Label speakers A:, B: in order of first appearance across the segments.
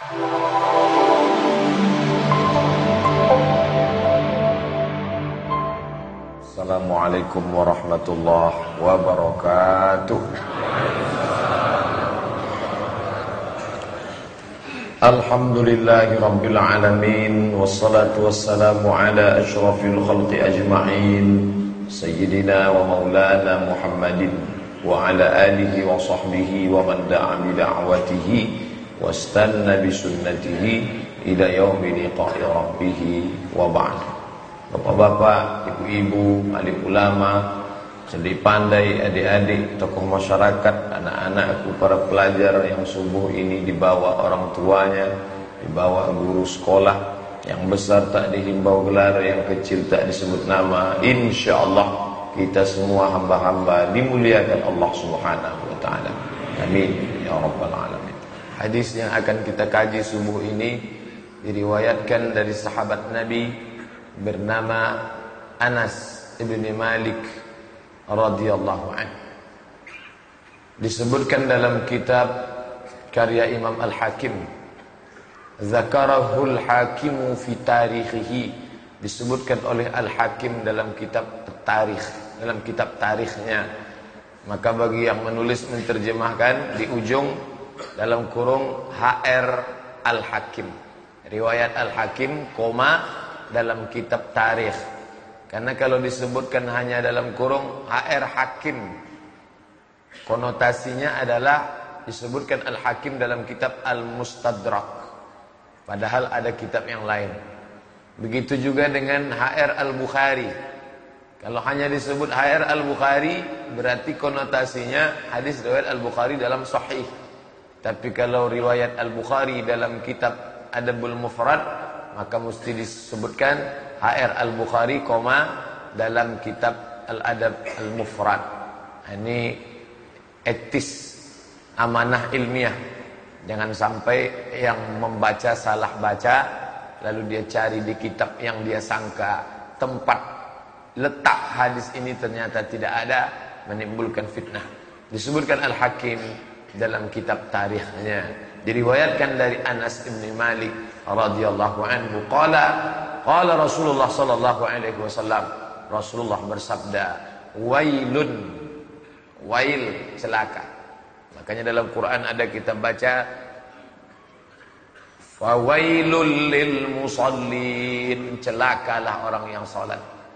A: Assalamualaikum warahmatullahi wabarakatuh. Alhamdulillahi rabbil alamin, wassalatu wassalamu ala asyrafil khalqi ajma'in, sayyidina wa maulana Muhammadin wa ala alihi wa sahbihi wa man da'a bi da'watihi wastanna bi sunnatihi ila yaumi liqa'i rabbih wa ba'd. Bapak-bapak, ibu-ibu, alim ulama, cedik pandai, adik-adik, tokoh masyarakat, anak-anakku, para pelajar yang subuh ini dibawa orang tuanya, dibawa guru sekolah, yang besar tak dihimbau gelar, yang kecil tak disebut nama. InsyaAllah kita semua hamba-hamba dimuliakan Allah Subhanahu wa ta'ala. Amin ya rabbal alamin. Hadis yang akan kita kaji subuh ini diriwayatkan dari sahabat Nabi bernama Anas ibn Malik radhiyallahu anhu. Disebutkan dalam kitab karya Imam Al-Hakim, Zakarahul Hakimu fi tarikhihi, disebutkan oleh Al-Hakim dalam kitab tarikh, dalam kitab tarikhnya. Maka bagi yang menulis menterjemahkan di ujung dalam kurung HR Al-Hakim, riwayat Al-Hakim, koma dalam kitab tarikh. Karena kalau disebutkan hanya dalam kurung HR Hakim, konotasinya adalah disebutkan Al-Hakim dalam kitab Al-Mustadrak, padahal ada kitab yang lain. Begitu juga dengan HR Al-Bukhari. Kalau hanya disebut HR Al-Bukhari, berarti konotasinya hadis riwayat Al-Bukhari dalam Sahih. Tapi kalau riwayat Al-Bukhari dalam kitab Adabul Mufrad, maka mesti disebutkan HR Al-Bukhari, dalam kitab Al-Adab Al-Mufrad. Ini etis, amanah ilmiah. Jangan sampai yang membaca salah baca, lalu dia cari di kitab yang dia sangka tempat letak hadis ini ternyata tidak ada, menimbulkan fitnah. Disebutkan Al-Hakim dalam kitab tarikhnya. Diriwayatkan dari Anas bin Malik radhiyallahu anhu, qala Rasulullah sallallahu alaihi wasallam, Rasulullah bersabda, wailun, wail, celaka. Makanya dalam Quran ada kita baca, fawailul lil musallin, celakalah orang yang salat.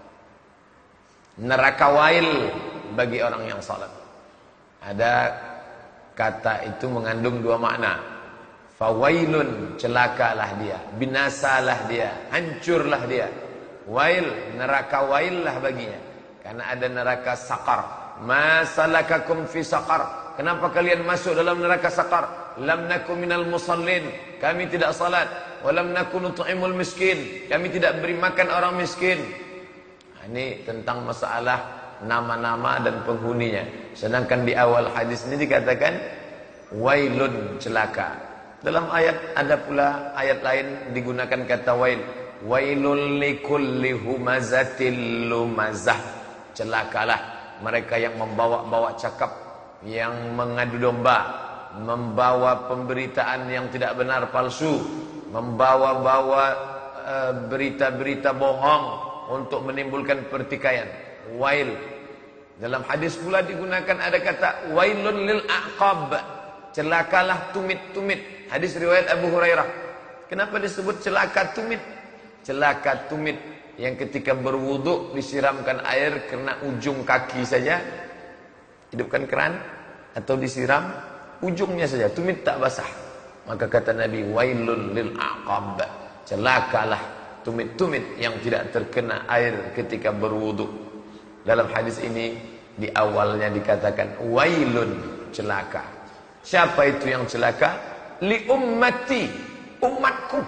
A: Neraka wail bagi orang yang salat. Ada kata itu mengandung dua makna. Fawailun, celakalah dia, binasalah dia, hancurlah dia. Wail, neraka wail lah baginya. Karena ada neraka sakar. Ma salakakum fi sakar, kenapa kalian masuk dalam neraka sakar? Lam nakum minal musallin, kami tidak salat. Wa lam nakun nut'imul miskin, kami tidak beri makan orang miskin. Ini tentang masalah nama-nama dan penghuninya. Sedangkan di awal hadis ini dikatakan wailun, celaka. Dalam ayat ada pula ayat lain digunakan kata wail. Wailul likulli humazatil lumazah, celakalah mereka yang membawa-bawa cakap, yang mengadu domba, membawa pemberitaan yang tidak benar, palsu, membawa-bawa berita-berita bohong untuk menimbulkan pertikaian. Wail. Dalam hadis pula digunakan ada kata wailun lil aqab, celakalah tumit-tumit. Hadis riwayat Abu Hurairah. Kenapa disebut celaka tumit? Celaka tumit yang ketika berwudu disiramkan air kena ujung kaki saja, hidupkan keran atau disiram ujungnya saja, tumit tak basah. Maka kata Nabi, wailun lil aqab, celakalah tumit-tumit yang tidak terkena air ketika berwudu. Dalam hadis ini di awalnya dikatakan wailun, celaka. Siapa itu yang celaka? Li ummati, umatku,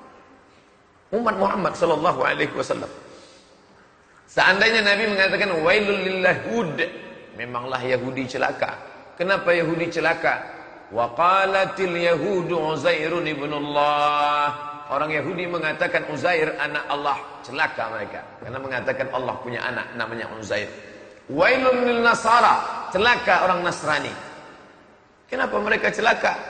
A: umat Muhammad sallallahu alaihi wasallam. Seandainya Nabi mengatakan wailul lil yahud, memanglah Yahudi celaka. Kenapa Yahudi celaka? Wa qalatil yahudu Uzairun ibnullah, orang Yahudi mengatakan Uzair anak Allah, celaka mereka karena mengatakan Allah punya anak namanya Uzair. Wailun lil nasara, celaka orang Nasrani. Kenapa mereka celaka?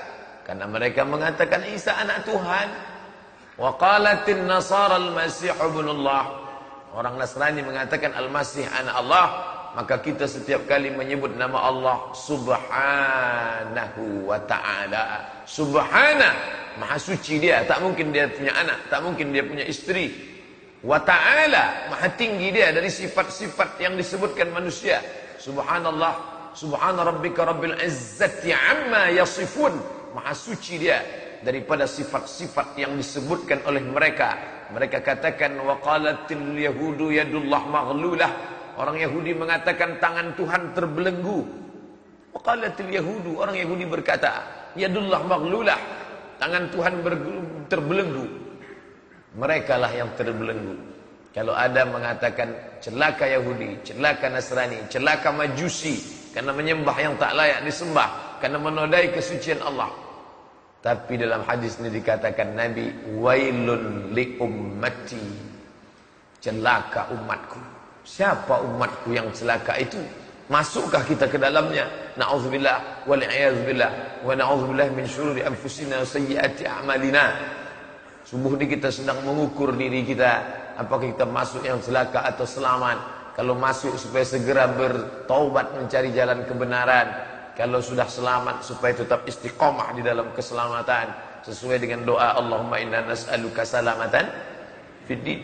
A: Karena mereka mengatakan Isa anak Tuhan. Wa qalatin nasara al-masih ibnullah. Orang Nasrani mengatakan Al-Masih anak Allah. Maka kita setiap kali menyebut nama Allah Subhanahu wa ta'ala. Subhana, maha suci dia. Tak mungkin dia punya anak, tak mungkin dia punya istri. Wa ta'ala, maha tinggi dia dari sifat-sifat yang disebutkan manusia. Subhanallah, subhana rabbika rabbil izzati amma yasifun. Maha suci dia daripada sifat-sifat yang disebutkan oleh mereka. Mereka katakan wa qalatil yahudu yadullah maghlulah. Orang Yahudi mengatakan tangan Tuhan terbelenggu. Wa qalatil yahudu, orang Yahudi berkata, yadullah maghlulah, tangan Tuhan terbelenggu. Mereka lah yang terbelenggu. Kalau ada mengatakan celaka Yahudi, celaka Nasrani, celaka Majusi, karena menyembah yang tak layak disembah, karena menodai kesucian Allah. Tapi dalam hadis ini dikatakan Nabi, wailun li ummati, celaka umatku. Siapa umatku yang celaka itu? Masukkah kita ke dalamnya? Na'udzubillah wal a'yadzubillah wa na'udzubillah min syururi anfusina wa sayyiati a'malina. Subuh ini kita sedang mengukur diri kita, apakah kita masuk yang celaka atau selamat. Kalau masuk supaya segera bertaubat mencari jalan kebenaran. Kalau sudah selamat supaya tetap istiqomah di dalam keselamatan sesuai dengan doa Allahumma inna nas'aluka salamatan fid din.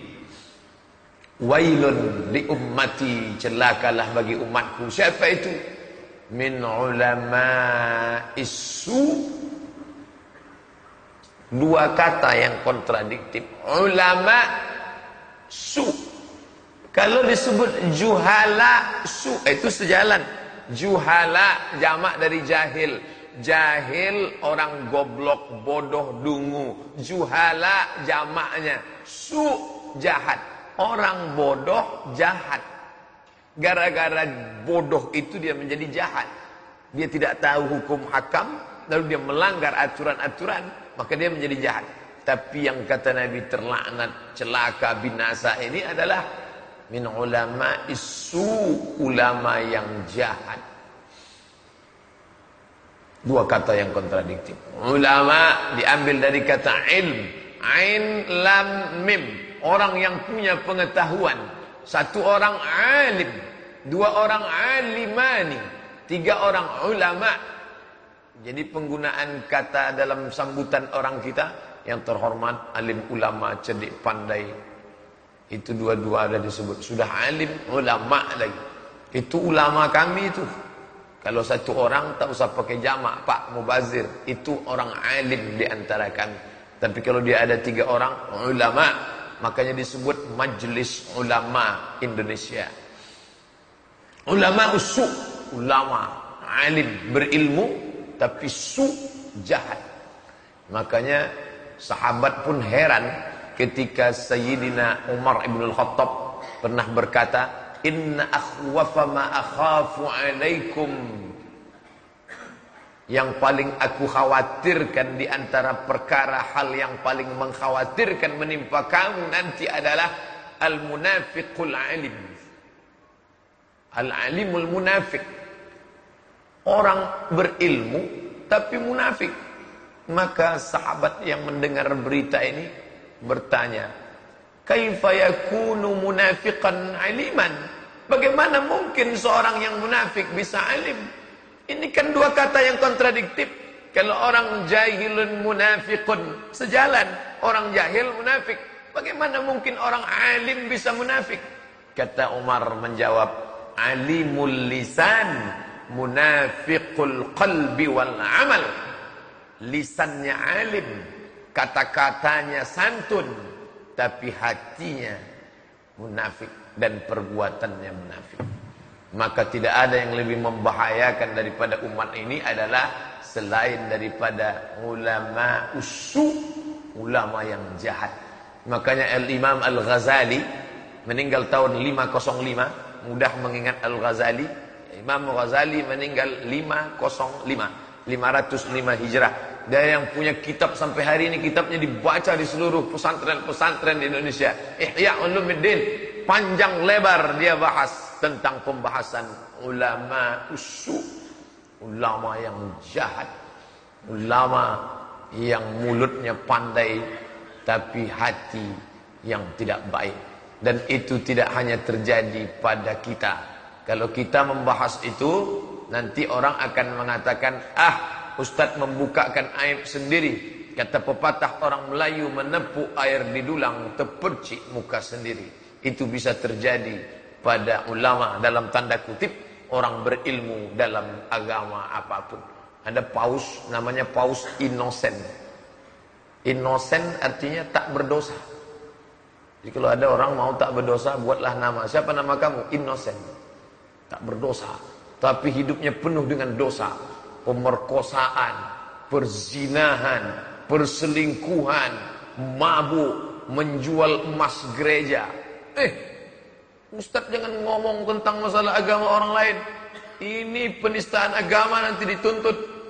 A: Wailun li ummati, celakalah bagi umatku. Siapa itu? Min ulama isu. Dua kata yang kontradiktif. Ulama su. Kalau disebut juhala su, itu sejalan. Juhala jamak dari jahil. Jahil orang goblok, bodoh, dungu. Juhala jamaknya. Su jahat. Orang bodoh jahat. Gara-gara bodoh itu dia menjadi jahat. Dia tidak tahu hukum hakam, lalu dia melanggar aturan-aturan, maka dia menjadi jahat. Tapi yang kata Nabi terlaknat, celaka, binasa ini adalah min ulama isu, ulama yang jahat. Dua kata yang kontradiktif. Ulama diambil dari kata ilm, ain lam mim. Orang yang punya pengetahuan. Satu orang alim, dua orang alimani, tiga orang ulama. Jadi penggunaan kata dalam sambutan orang kita yang terhormat, alim, ulama, cerdik, pandai, itu dua-dua ada disebut. Sudah alim, ulama lagi. Itu ulama kami itu. Kalau satu orang tak usah pakai jamak, Pak Mubazir, itu orang alim di antara kami. Tapi kalau dia ada tiga orang ulama, makanya disebut Majelis Ulama Indonesia. Ulama usu, ulama alim, berilmu, tapi su, jahat. Makanya sahabat pun heran ketika Sayyidina Umar ibn al-Khattab pernah berkata, inna akhwafa ma akhafu alaikum, yang paling aku khawatirkan di antara perkara hal yang paling mengkhawatirkan menimpa kamu nanti adalah al-munafiqul alim. Al-alimul munafiq. Orang berilmu tapi munafik. Maka sahabat yang mendengar berita ini bertanya, kaifa yakunu munafiqan aliman? Bagaimana mungkin seorang yang munafik bisa alim? Ini kan dua kata yang kontradiktif. Kalau orang jahilun munafiqun, sejalan. Orang jahil munafik. Bagaimana mungkin orang alim bisa munafik? Kata Umar menjawab, alimul lisan, munafiqul qalbi wal amal. Lisannya alim, kata-katanya santun, tapi hatinya munafik dan perbuatannya munafik. Maka tidak ada yang lebih membahayakan daripada umat ini adalah selain daripada ulama usu, ulama yang jahat. Makanya Al-Imam Al-Ghazali meninggal tahun 505, mudah mengingat Al-Ghazali. Imam Ghazali meninggal 505 Hijrah. Dia yang punya kitab sampai hari ini, kitabnya dibaca di seluruh pesantren-pesantren di Indonesia. Ihya Ulumuddin, panjang lebar dia bahas tentang pembahasan ulama usu, ulama yang jahat, ulama yang mulutnya pandai tapi hati yang tidak baik. Dan itu tidak hanya terjadi pada kita. Kalau kita membahas itu, nanti orang akan mengatakan, Ustadz membukakan aib sendiri. Kata pepatah orang Melayu, menepuk air di dulang, terpercik muka sendiri. Itu bisa terjadi pada ulama, dalam tanda kutip, orang berilmu dalam agama apapun. Ada paus, namanya paus Innocent. Innocent artinya tak berdosa. Jadi kalau ada orang mau tak berdosa, buatlah nama. Siapa nama kamu? Innocent. Tak berdosa. Tapi hidupnya penuh dengan dosa. Pemerkosaan, perzinahan, perselingkuhan, mabuk, menjual emas gereja. Ustadz jangan ngomong tentang masalah agama orang lain. Ini penistaan agama, nanti dituntut.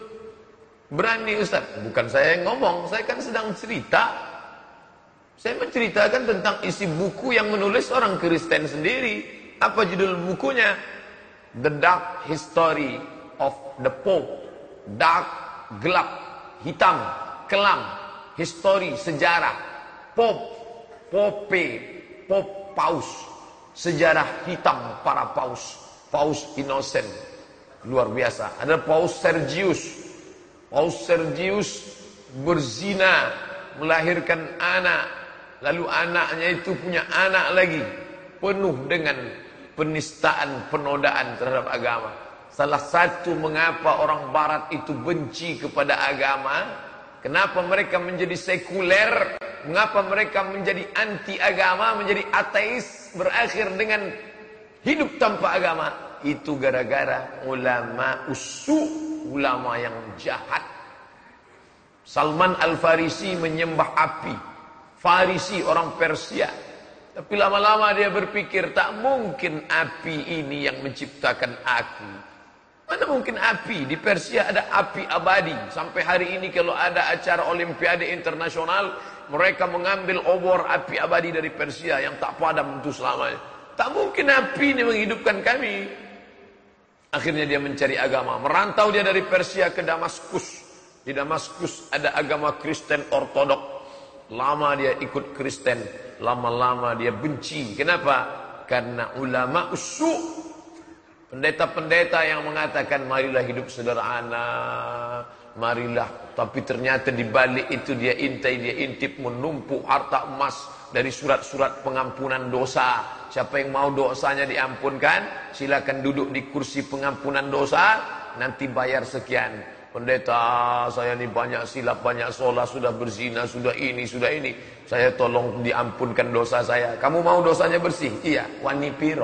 A: Berani Ustadz? Bukan saya yang ngomong, saya kan sedang cerita. Saya menceritakan tentang isi buku yang menulis orang Kristen sendiri. Apa judul bukunya? The Dark History of the Pope. Dark, gelap, hitam, kelam, histori, sejarah. Pope, Pope, Pope, paus. Sejarah hitam para paus. Paus Innocent. Luar biasa. Ada Paus Sergius. Paus Sergius berzina, melahirkan anak. Lalu anaknya itu punya anak lagi. Penuh dengan penistaan, penodaan terhadap agama. Salah satu mengapa orang barat itu benci kepada agama, kenapa mereka menjadi sekuler, mengapa mereka menjadi anti agama, menjadi ateis, berakhir dengan hidup tanpa agama. Itu gara-gara ulama ulama yang jahat. Salman Al-Farisi menyembah api. Farisi orang Persia. Tapi lama-lama dia berpikir, tak mungkin api ini yang menciptakan aku. Mana mungkin api? Di Persia ada api abadi. Sampai hari ini kalau ada acara Olimpiade Internasional, mereka mengambil obor api abadi dari Persia yang tak padam untuk selamanya. Tak mungkin api ini menghidupkan kami. Akhirnya dia mencari agama. Merantau dia dari Persia ke Damaskus. Di Damaskus ada agama Kristen Ortodok. Lama dia ikut Kristen, lama-lama dia benci. Kenapa? Karena ulama pendeta-pendeta yang mengatakan marilah hidup sederhana, marilah. Tapi ternyata di balik itu dia intip menumpuk harta emas dari surat-surat pengampunan dosa. Siapa yang mau dosanya diampunkan, silakan duduk di kursi pengampunan dosa, nanti bayar sekian. Pendeta, saya ini banyak silap, banyak salah, sudah berzina, sudah ini. Saya tolong diampunkan dosa saya. Kamu mau dosanya bersih? Iya, wani piro.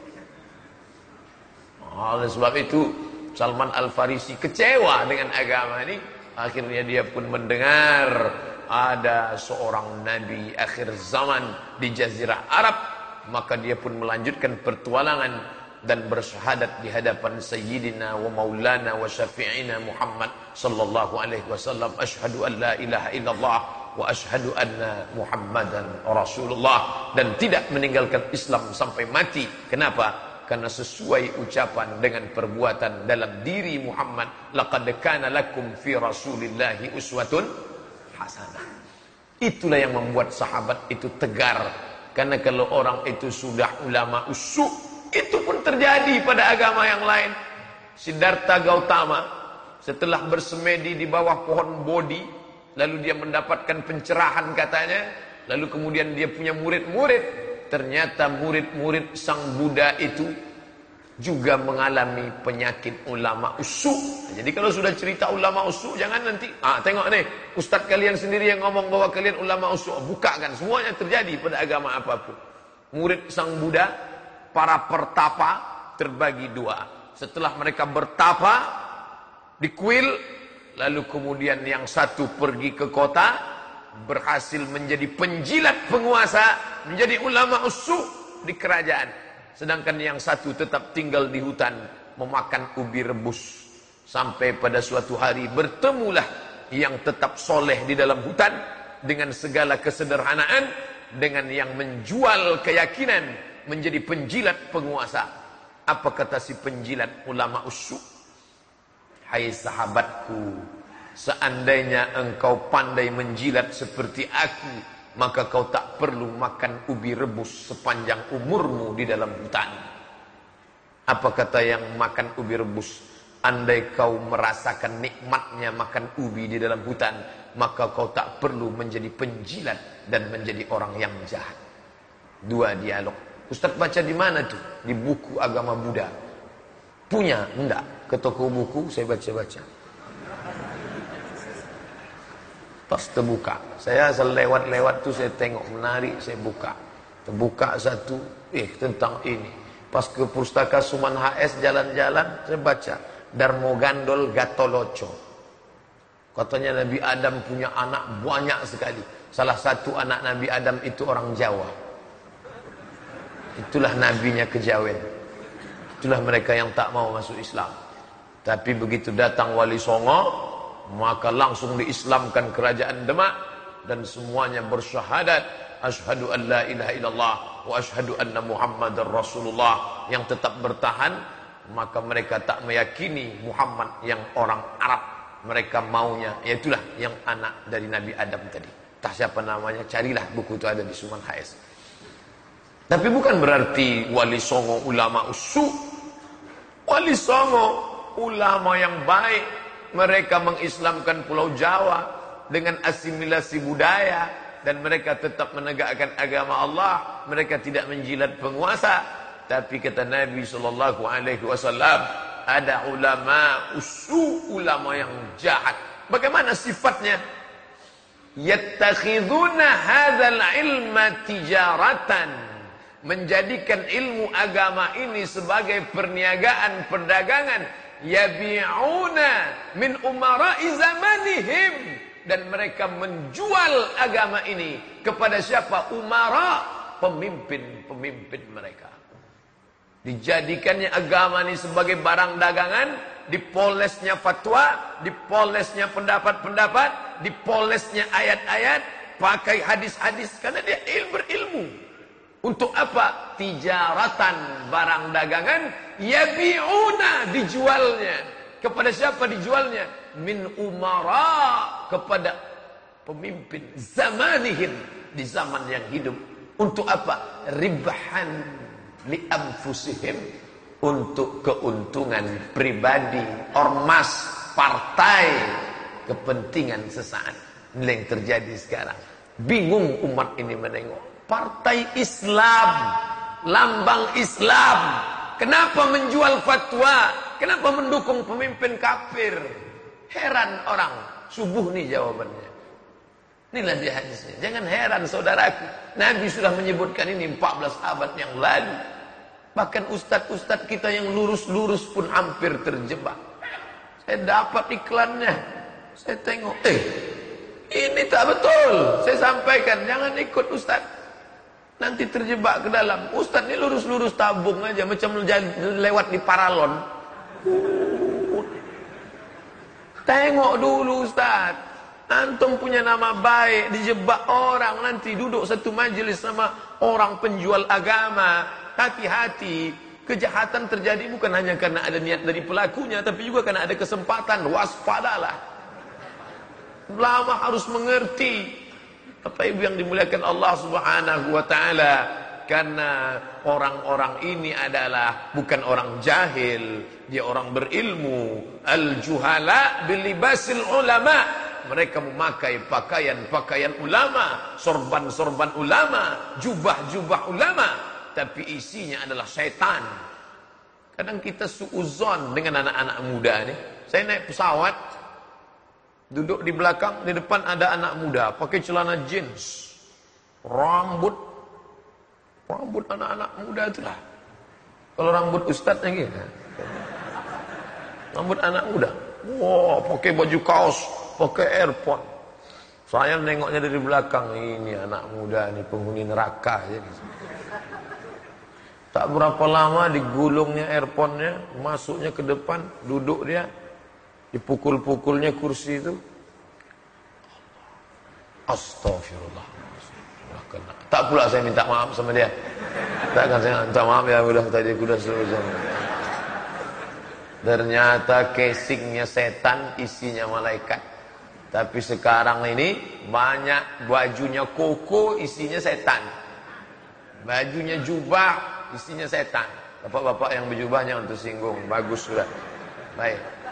A: Oleh sebab itu, Salman Al-Farisi kecewa dengan agama ini. Akhirnya dia pun mendengar ada seorang nabi akhir zaman di Jazirah Arab. Maka dia pun melanjutkan pertualangan dan bersyahadat di hadapan Sayyidina wa Maulana wa Syafi'ina Muhammad sallallahu alaihi wasallam, asyhadu an la ilaha illallah wa asyhadu anna Muhammadan Rasulullah, dan tidak meninggalkan Islam sampai mati. Kenapa? Karena sesuai ucapan dengan perbuatan dalam diri Muhammad, laqad kana lakum fi Rasulillahi uswatun hasanah. Itulah yang membuat sahabat itu tegar. Karena kalau orang itu sudah ulama itu pun terjadi pada agama yang lain. Siddhartha Gautama setelah bersemedi di bawah pohon Bodhi, lalu dia mendapatkan pencerahan katanya, lalu kemudian dia punya murid-murid. Ternyata murid-murid sang Buddha itu juga mengalami penyakit ulama Jadi kalau sudah cerita ulama jangan nanti tengok nih, ustadz kalian sendiri yang ngomong bahwa kalian ulama buka kan, semuanya terjadi pada agama apapun. Murid sang Buddha, para pertapa terbagi dua. Setelah mereka bertapa di kuil, lalu kemudian yang satu pergi ke kota, berhasil menjadi penjilat penguasa, menjadi ulama di kerajaan. Sedangkan yang satu tetap tinggal di hutan, memakan ubi rebus. Sampai pada suatu hari bertemulah yang tetap soleh di dalam hutan dengan segala kesederhanaan, dengan yang menjual keyakinan menjadi penjilat penguasa. Apa kata si penjilat ulama Hai sahabatku, Seandainya engkau pandai menjilat seperti aku, maka kau tak perlu makan ubi rebus sepanjang umurmu di dalam hutan. Apa kata yang makan ubi rebus? Andai kau merasakan nikmatnya makan ubi di dalam hutan, maka kau tak perlu menjadi penjilat dan menjadi orang yang jahat. Dua dialog. Ustaz baca di mana tuh? Di buku agama Buddha. Punya? Enggak. Ke toko buku saya baca-baca. Pas terbuka, saya asal lewat-lewat tuh saya tengok menarik, saya buka. Terbuka satu, tentang ini. Pas ke Pustaka Suman HS jalan-jalan, saya baca Darmo Gandol Gatoloco. Katanya Nabi Adam punya anak banyak sekali. Salah satu anak Nabi Adam itu orang Jawa. Itulah nabinya kejawen. Itulah mereka yang tak mau masuk Islam. Tapi begitu datang Wali Songo, maka langsung diislamkan kerajaan Demak dan semuanya bersyahadat asyhadu an la ilaha illallah wa asyhadu anna muhammadar rasulullah. Yang tetap bertahan, maka mereka tak meyakini Muhammad yang orang Arab. Mereka maunya, yaitulah yang anak dari Nabi Adam tadi. Tak siapa namanya, carilah buku itu ada di Suman HS. Tapi bukan berarti Wali Songo ulama usu. Wali Songo ulama yang baik. Mereka mengislamkan Pulau Jawa dengan asimilasi budaya, dan mereka tetap menegakkan agama Allah. Mereka tidak menjilat penguasa. Tapi kata Nabi SAW, ada ulama usu, ulama yang jahat. Bagaimana sifatnya? Yattakhiduna hadzal ilma tijaratan, menjadikan ilmu agama ini sebagai perniagaan, perdagangan. Yabi'una min umara'i zamanihim, dan mereka menjual agama ini kepada siapa? Umara, pemimpin-pemimpin mereka. Dijadikannya agama ini sebagai barang dagangan, dipolesnya fatwa, dipolesnya pendapat-pendapat, dipolesnya ayat-ayat, pakai hadis-hadis, karena dia berilmu. Untuk apa? Tijaratan, barang dagangan. Yabi'una, dijualnya. Kepada siapa dijualnya? Min umara, kepada pemimpin zamanihim, di zaman yang hidup. Untuk apa? Ribhan li anfusihim, untuk keuntungan pribadi, ormas, partai, kepentingan sesaat. Ini yang terjadi sekarang. Bingung umat ini menengok. Partai Islam, lambang Islam, kenapa menjual fatwa? Kenapa mendukung pemimpin kafir? Heran orang. Subuh nih jawabannya. Inilah dia hadisnya. Jangan heran saudaraku. Nabi sudah menyebutkan ini 14 abad yang lalu. Bahkan ustadz-ustadz kita yang lurus-lurus pun hampir terjebak. Saya dapat iklannya. Saya tengok, ini tak betul. Saya sampaikan, jangan ikut ustadz. Nanti terjebak ke dalam. Ustadz ini lurus-lurus tabung aja, macam lewat di paralon. Tengok dulu ustadz. Antum punya nama baik, dijebak orang, nanti duduk satu majelis sama orang penjual agama. Hati-hati, kejahatan terjadi bukan hanya karena ada niat dari pelakunya, tapi juga karena ada kesempatan. Waspadalah. Ulama harus mengerti. Bapak Ibu yang dimuliakan Allah Subhanahu wa taala, karena orang-orang ini adalah bukan orang jahil, dia orang berilmu. Al-juhala bilibasil ulama, mereka memakai pakaian-pakaian ulama, sorban-sorban ulama, jubah-jubah ulama, tapi isinya adalah syaitan. Kadang kita suuzon dengan anak-anak muda nih. Saya naik pesawat, duduk di belakang, di depan ada anak muda pakai celana jeans, rambut anak-anak muda itulah. Kalau rambut ustadznya gitu, rambut anak muda, wah, pakai baju kaos, pakai earphone. Saya nengoknya dari belakang, ini anak muda, ini penghuni neraka. Jadi tak berapa lama digulungnya earphone-nya, masuknya ke depan, duduk dia. Dipukul-pukulnya kursi itu. Astagfirullah. Tak pula saya minta maaf sama dia. Takkan saya minta maaf ya, udah tadi sudah selesai. Ternyata casingnya setan, isinya malaikat. Tapi sekarang ini banyak bajunya koko, isinya setan. Bajunya jubah, isinya setan. Bapak-bapak yang berjubah jangan tersinggung. Bagus sudah. Baik.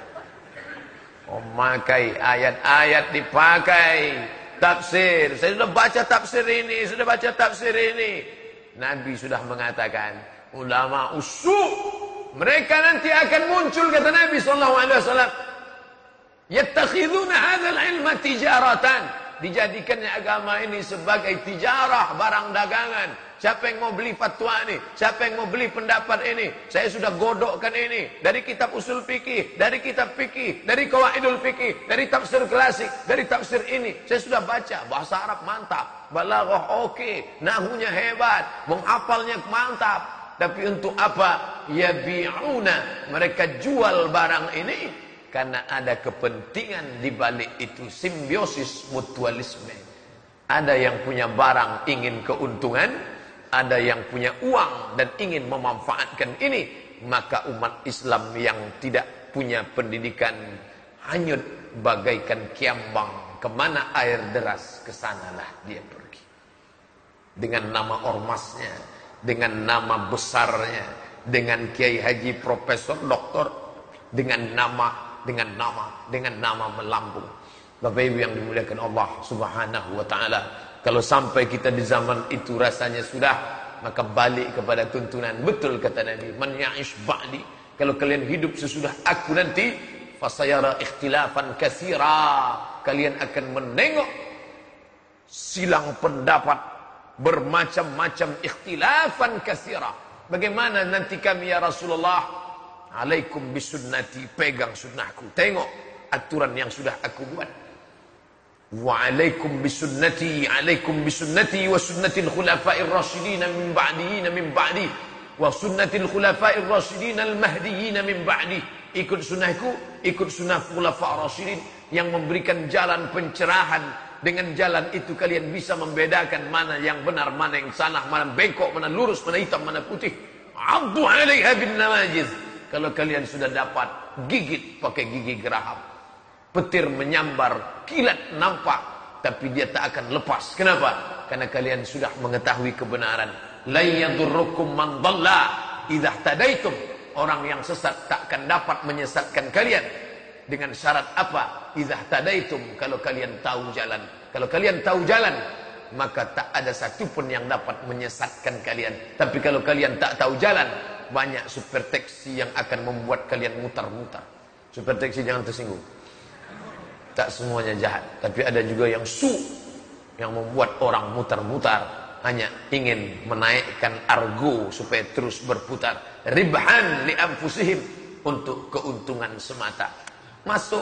A: Memakai ayat-ayat dipakai. Tafsir. Saya sudah baca tafsir ini. Sudah baca tafsir ini. Nabi sudah mengatakan. Ulama usu'. Mereka nanti akan muncul, kata Nabi SAW. Yattakhiduna hadzal ilma tijaratan. Dijadikannya agama ini sebagai tijarah, barang dagangan. Siapa yang mau beli fatwa ini? Siapa yang mau beli pendapat ini? Saya sudah godokkan ini dari kitab usul fikih, dari kitab fikih, dari qawaidul fikih, dari tafsir klasik, dari tafsir ini. Saya sudah baca, bahasa Arab mantap, balaghah oke, nahunya hebat, menghafalnya mantap. Tapi untuk apa? Yabi'una, mereka jual barang ini karena ada kepentingan di balik itu, simbiosis mutualisme. Ada yang punya barang ingin keuntungan, ada yang punya uang dan ingin memanfaatkan ini. Maka umat Islam yang tidak punya pendidikan hanyut bagaikan kiambang. Kemana air deras, kesanalah dia pergi. Dengan nama ormasnya, dengan nama besarnya, dengan kiai haji, profesor, doktor, dengan nama melambung. Bapak Ibu yang dimuliakan Allah Subhanahu wa taala, kalau sampai kita di zaman itu rasanya sudah, maka balik kepada tuntunan. Betul kata Nabi, man ya'ish ba'di, kalau kalian hidup sesudah aku nanti, fasayara ikhtilafan katsira, kalian akan menengok silang pendapat, bermacam-macam ikhtilafan katsira. Bagaimana nanti kami ya Rasulullah? Alaikum bisunnati, pegang sunnahku. Tengok aturan yang sudah aku buat. Wa alaikum bisunnati wa sunnatil khulafa'ir rasyidin min ba'di wa sunnatil khulafa'ir rasyidin al-mahdiyyin min ba'di. Ikut sunnahku, ikut sunnah khulafa'ir rasyidin yang memberikan jalan pencerahan. Dengan jalan itu kalian bisa membedakan mana yang benar, mana yang salah, mana bengkok, mana lurus, mana hitam, mana putih. Addu 'alaiha bin nawajiz. Kalau kalian sudah dapat, gigit pakai gigi geraham. Petir menyambar, kilat nampak, tapi dia tak akan lepas. Kenapa? Karena kalian sudah mengetahui kebenaran. La yadurrukum man dhalla idza tadaitum. Orang yang sesat tak akan dapat menyesatkan kalian. Dengan syarat apa? Idza tadaitum, kalau kalian tahu jalan. Kalau kalian tahu jalan, maka tak ada satupun yang dapat menyesatkan kalian. Tapi kalau kalian tak tahu jalan, banyak super taksi yang akan membuat kalian mutar-mutar. Super taksi jangan tersinggung. Tak semuanya jahat, tapi ada juga yang yang membuat orang mutar-mutar, hanya ingin menaikkan argo supaya terus berputar. Ribhan li anfusihim, untuk keuntungan semata. Masuk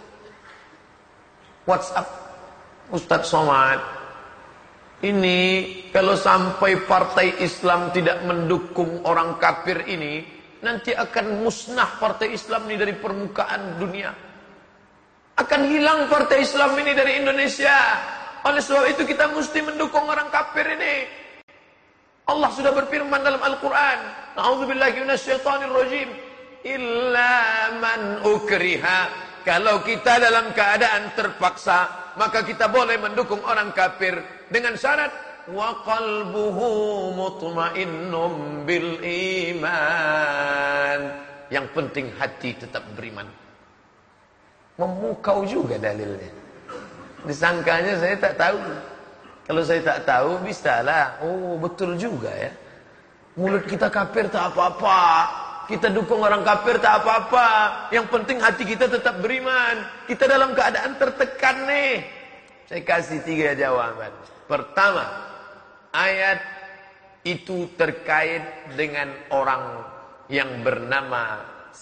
A: WhatsApp, Ustadz Somad, ini kalau sampai partai Islam tidak mendukung orang kafir ini, nanti akan musnah partai Islam ini dari permukaan dunia. Akan hilang partai Islam ini dari Indonesia. Oleh sebab itu kita mesti mendukung orang kafir ini. Allah sudah berfirman dalam Al-Quran, A'udzubillahi minasyaitonir rajim, illa man ukriha. Kalau kita dalam keadaan terpaksa, maka kita boleh mendukung orang kafir dengan syarat wa qalbuhu mutmainnum bil iman. Yang penting hati tetap beriman. Memukau juga dalilnya. Disangkanya saya tak tahu. Kalau saya tak tahu, bisalah. Oh, betul juga ya. Mulut kita kafir tak apa-apa. Kita dukung orang kafir tak apa-apa. Yang penting hati kita tetap beriman. Kita dalam keadaan tertekan nih. Saya kasih 3 jawaban. Pertama, ayat itu terkait dengan orang yang bernama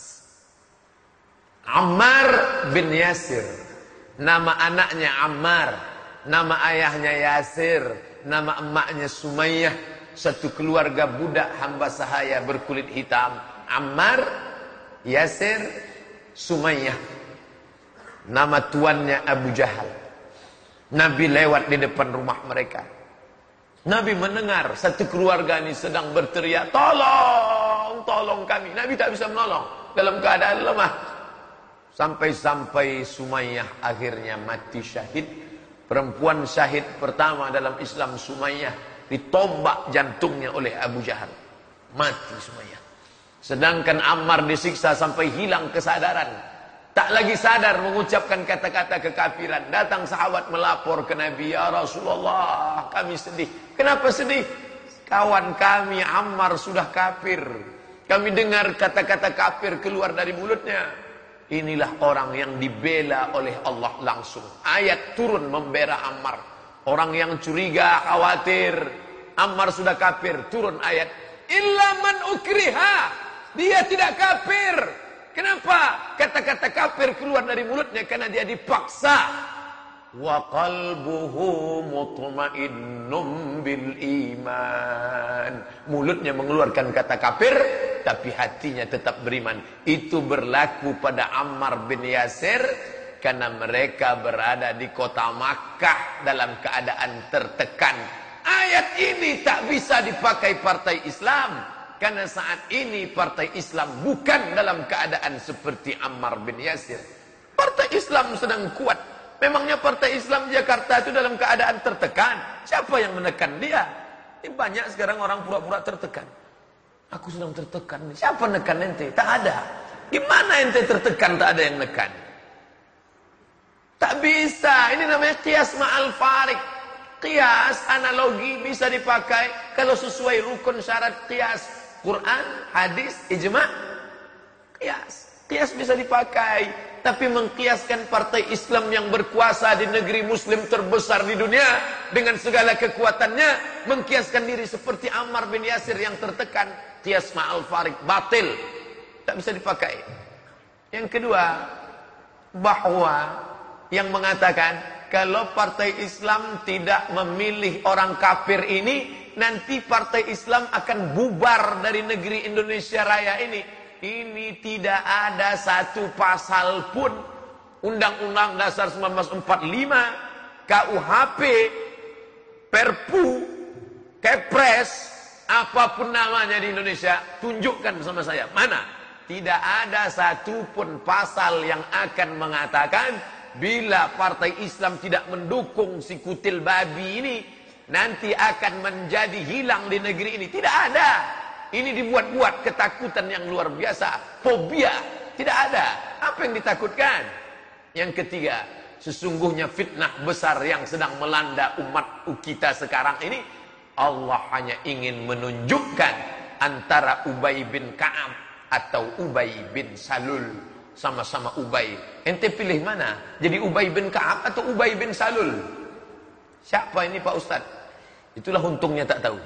A: Ammar bin Yasir. Nama anaknya Ammar, nama ayahnya Yasir, nama emaknya Sumayyah. Satu keluarga budak hamba sahaya berkulit hitam. Ammar, Yasir, Sumayyah. Nama tuannya Abu Jahal. Nabi lewat di depan rumah mereka. Nabi mendengar satu keluarga ini sedang berteriak, tolong, tolong kami. Nabi tak bisa menolong dalam keadaan lemah. Sampai-sampai Sumayyah akhirnya mati syahid. Perempuan syahid pertama dalam Islam, Sumayyah, ditombak jantungnya oleh Abu Jahal. Mati Sumayyah. Sedangkan Ammar disiksa sampai hilang kesadaran. Tak lagi sadar mengucapkan kata-kata kekafiran. Datang sahabat melapor ke Nabi, "Ya Rasulullah, kami sedih." Kenapa sedih? Kawan kami Ammar sudah kafir. Kami dengar kata-kata kafir keluar dari mulutnya. Inilah orang yang dibela oleh Allah langsung. Ayat turun membela Ammar. Orang yang curiga, khawatir, Ammar sudah kafir, turun ayat, "Illa man ukriha." Dia tidak kafir. Kenapa? Kata-kata kafir keluar dari mulutnya karena dia dipaksa. Wa qalbuhu mutmainnum bil iman. Mulutnya mengeluarkan kata kafir, tapi hatinya tetap beriman. Itu berlaku pada Ammar bin Yasir karena mereka berada di kota Makkah dalam keadaan tertekan. Ayat ini tak bisa dipakai partai Islam karena saat ini partai Islam bukan dalam keadaan seperti Ammar bin Yasir. Partai Islam sedang kuat. Memangnya partai Islam Jakarta itu dalam keadaan tertekan? Siapa yang menekan dia? Ini banyak sekarang orang pura-pura tertekan. Aku sedang tertekan. Siapa nekan ente? Tak ada. Gimana ente tertekan tak ada yang nekan? Tak bisa. Ini namanya qiyas ma'al farik. Qiyas, analogi bisa dipakai kalau sesuai rukun syarat qiyas. Quran, hadis, ijma'. Qiyas. Qiyas bisa dipakai. Tapi mengkiaskan partai Islam yang berkuasa di negeri Muslim terbesar di dunia dengan segala kekuatannya, mengkiaskan diri seperti Ammar bin Yasir yang tertekan, qiyas ma'al farik, batil, tak bisa dipakai. Yang kedua, bahwa yang mengatakan kalau partai Islam tidak memilih orang kafir ini, nanti partai Islam akan bubar dari negeri Indonesia Raya ini. Ini tidak ada satu pasal pun Undang-Undang Dasar 1945, KUHP, Perpu, Kepres, apapun namanya di Indonesia, tunjukkan sama saya. Mana? Tidak ada satu pun pasal yang akan mengatakan bila partai Islam tidak mendukung si kutil babi ini, nanti akan menjadi hilang di negeri ini. Tidak ada. Ini dibuat-buat ketakutan yang luar biasa. Fobia. Tidak ada. Apa yang ditakutkan? Yang ketiga, sesungguhnya fitnah besar yang sedang melanda umat kita sekarang ini, Allah hanya ingin menunjukkan antara Ubay bin Ka'ab atau Ubay bin Salul. Sama-sama Ubay. Ente pilih mana? Jadi Ubay bin Ka'ab atau Ubay bin Salul? Siapa ini Pak Ustaz? Itulah untungnya tak tahu.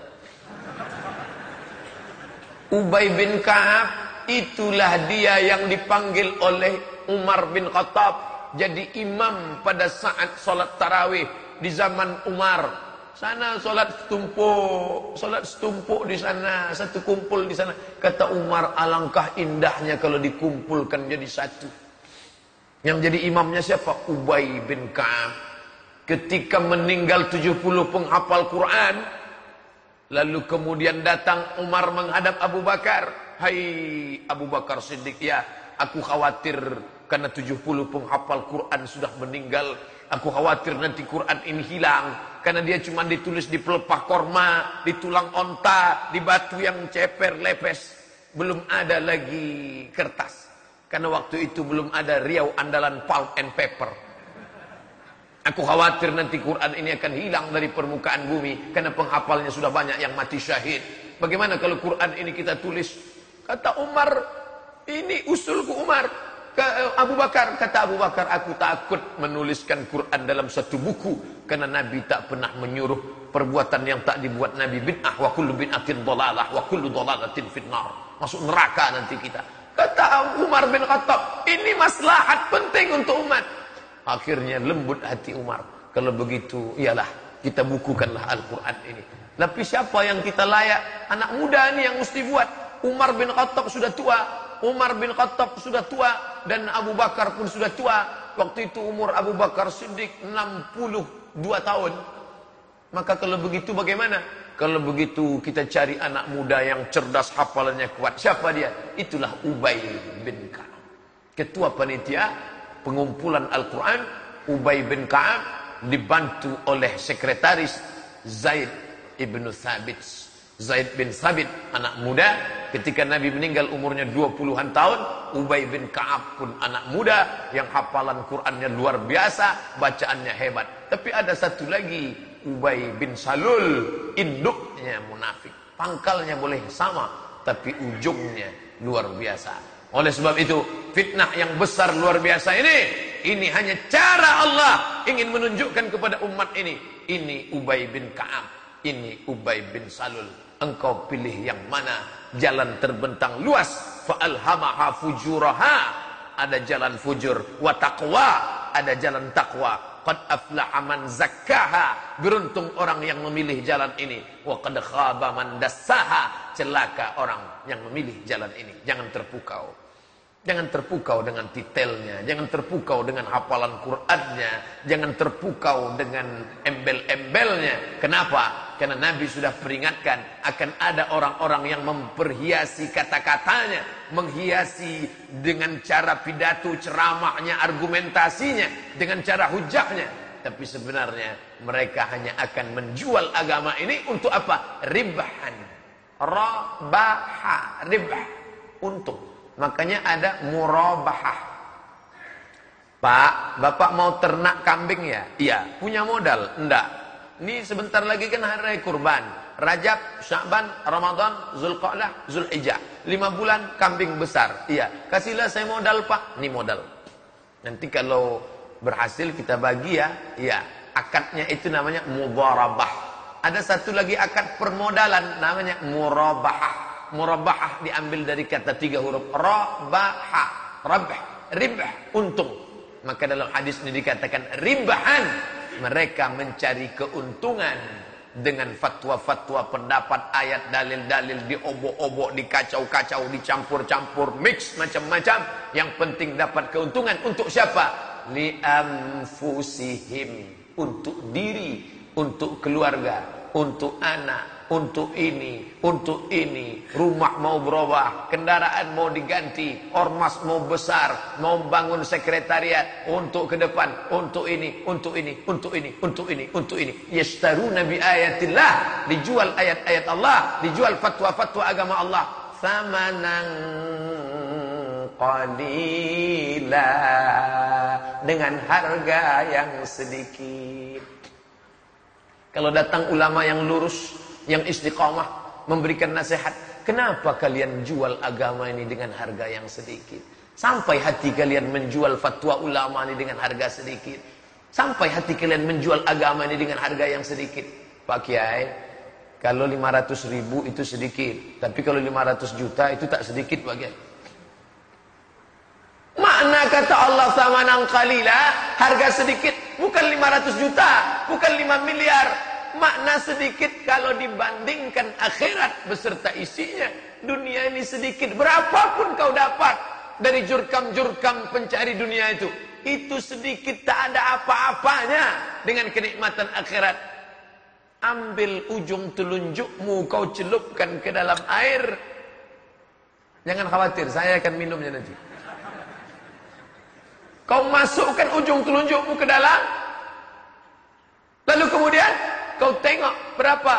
A: Ubay bin Ka'ab itulah dia yang dipanggil oleh Umar bin Khattab jadi imam pada saat solat tarawih di zaman Umar. Sana solat setumpuk di sana, satu kumpul di sana. Kata Umar, alangkah indahnya kalau dikumpulkan jadi satu. Yang jadi imamnya siapa? Ubay bin Ka'ab. Ketika meninggal 70 penghafal Quran, lalu kemudian datang Umar menghadap Abu Bakar. Hai Abu Bakar Siddiq, ya aku khawatir karena 70 penghafal Quran sudah meninggal. Aku khawatir nanti Quran ini hilang. Karena dia cuma ditulis di pelepah korma, di tulang onta, di batu yang ceper, lepes. Belum ada lagi kertas. Karena waktu itu belum ada Riau andalan pulp and paper. Aku khawatir nanti Quran ini akan hilang dari permukaan bumi karena penghafalnya sudah banyak yang mati syahid. Bagaimana kalau Quran ini kita tulis? Kata Umar, ini usulku Umar. Abu Bakar, kata Abu Bakar, aku takut menuliskan Quran dalam satu buku karena Nabi tak pernah menyuruh perbuatan yang tak dibuat Nabi bid'ah, wa kullu bid'atin dhalalah wa kullu dhalalatin finnar. Masuk neraka nanti kita. Kata Umar bin Khattab, ini maslahat penting untuk umat. Akhirnya lembut hati Umar. Kalau begitu, iyalah kita bukukanlah Al-Quran ini. Tapi siapa yang kita layak? Anak muda ini yang mesti buat. Umar bin Khattab sudah tua. Umar bin Khattab sudah tua. Dan Abu Bakar pun sudah tua. Waktu itu umur Abu Bakar Siddiq 62 tahun. Maka kalau begitu bagaimana? Kalau begitu kita cari anak muda yang cerdas, hafalannya kuat. Siapa dia? Itulah Ubay bin Ka'ab. ketua panitia pengumpulan Al-Quran, Ubay bin Ka'ab, dibantu oleh sekretaris Zaid ibn Thabit. Zaid bin Thabit, anak muda, ketika Nabi meninggal umurnya 20-an tahun. Ubay bin Ka'ab pun anak muda yang hafalan Qur'annya luar biasa, bacaannya hebat. Tapi ada satu lagi, Ubay bin Salul, induknya munafik. Pangkalnya boleh sama, tapi ujungnya luar biasa. Oleh sebab itu, fitnah yang besar luar biasa ini hanya cara Allah ingin menunjukkan kepada umat ini. Ini Ubay bin Ka'ab, ini Ubay bin Salul. Engkau pilih yang mana? Jalan terbentang luas. Fa'alhamaha fujuraha. Ada jalan fujur. Wa taqwa. Ada jalan taqwa. Qad aflaha man zakkaha. Beruntung orang yang memilih jalan ini. Wa qad khaba man dassaha. Celaka orang yang memilih jalan ini. Jangan terpukau. Jangan terpukau dengan titelnya, jangan terpukau dengan hafalan Qur'annya, jangan terpukau dengan embel-embelnya. Kenapa? Karena Nabi sudah peringatkan akan ada orang-orang yang memperhiasi kata-katanya, menghiasi dengan cara pidato, ceramahnya, argumentasinya, dengan cara hujahnya. Tapi sebenarnya mereka hanya akan menjual agama ini untuk apa? Ribhan. Rabaha, ribah, untung. Makanya ada murabahah. Pak, Bapak mau ternak kambing ya? Iya. Punya modal? Enggak. Ini sebentar lagi kan hari raya kurban. Rajab, Sya'ban, Ramadan, Zulqa'dah, Zulhijjah. 5 bulan kambing besar. Iya. Kasihlah saya modal, Pak. Ini modal. Nanti kalau berhasil kita bagi ya. Iya. Akadnya itu namanya mudharabah. Ada satu lagi akad permodalan namanya murabahah. Murabahah diambil dari kata 3 huruf. Rabaha, rabh, ribah, untung. Maka dalam hadis ini dikatakan ribahan. Mereka mencari keuntungan dengan fatwa-fatwa, pendapat, ayat, dalil-dalil, diobok-obok, dikacau-kacau, dicampur-campur, mix macam-macam. Yang penting dapat keuntungan. Untuk siapa? Li anfusihim. Untuk diri, untuk keluarga, untuk anak, untuk ini, rumah mau berubah, kendaraan mau diganti, ormas mau besar, mau bangun sekretariat, untuk ke depan, untuk ini, untuk ini, untuk ini, untuk ini, untuk ini. Yashtaruna bi ayatillah, dijual ayat-ayat Allah, dijual fatwa-fatwa agama Allah, samanan qalila, dengan harga yang sedikit. Kalau datang ulama yang lurus, yang istiqamah, memberikan nasihat, kenapa kalian jual agama ini dengan harga yang sedikit? Sampai hati kalian menjual fatwa ulama ini dengan harga sedikit. Sampai hati kalian menjual agama ini dengan harga yang sedikit. Pak Kiai, kalau 500.000 itu sedikit, tapi kalau 500 juta itu tak sedikit Pak Kiai. Makna kata Allah samanan qalila, harga sedikit, bukan 500 juta, bukan 5 miliar. Makna sedikit kalau dibandingkan akhirat beserta isinya. Dunia ini sedikit. Berapapun kau dapat dari jurkam-jurkam pencari dunia itu sedikit, tak ada apa-apanya dengan kenikmatan akhirat. Ambil ujung telunjukmu, kau celupkan ke dalam air. Jangan khawatir, saya akan minumnya nanti. Kau masukkan ujung telunjukmu ke dalam, lalu kemudian kau tengok berapa.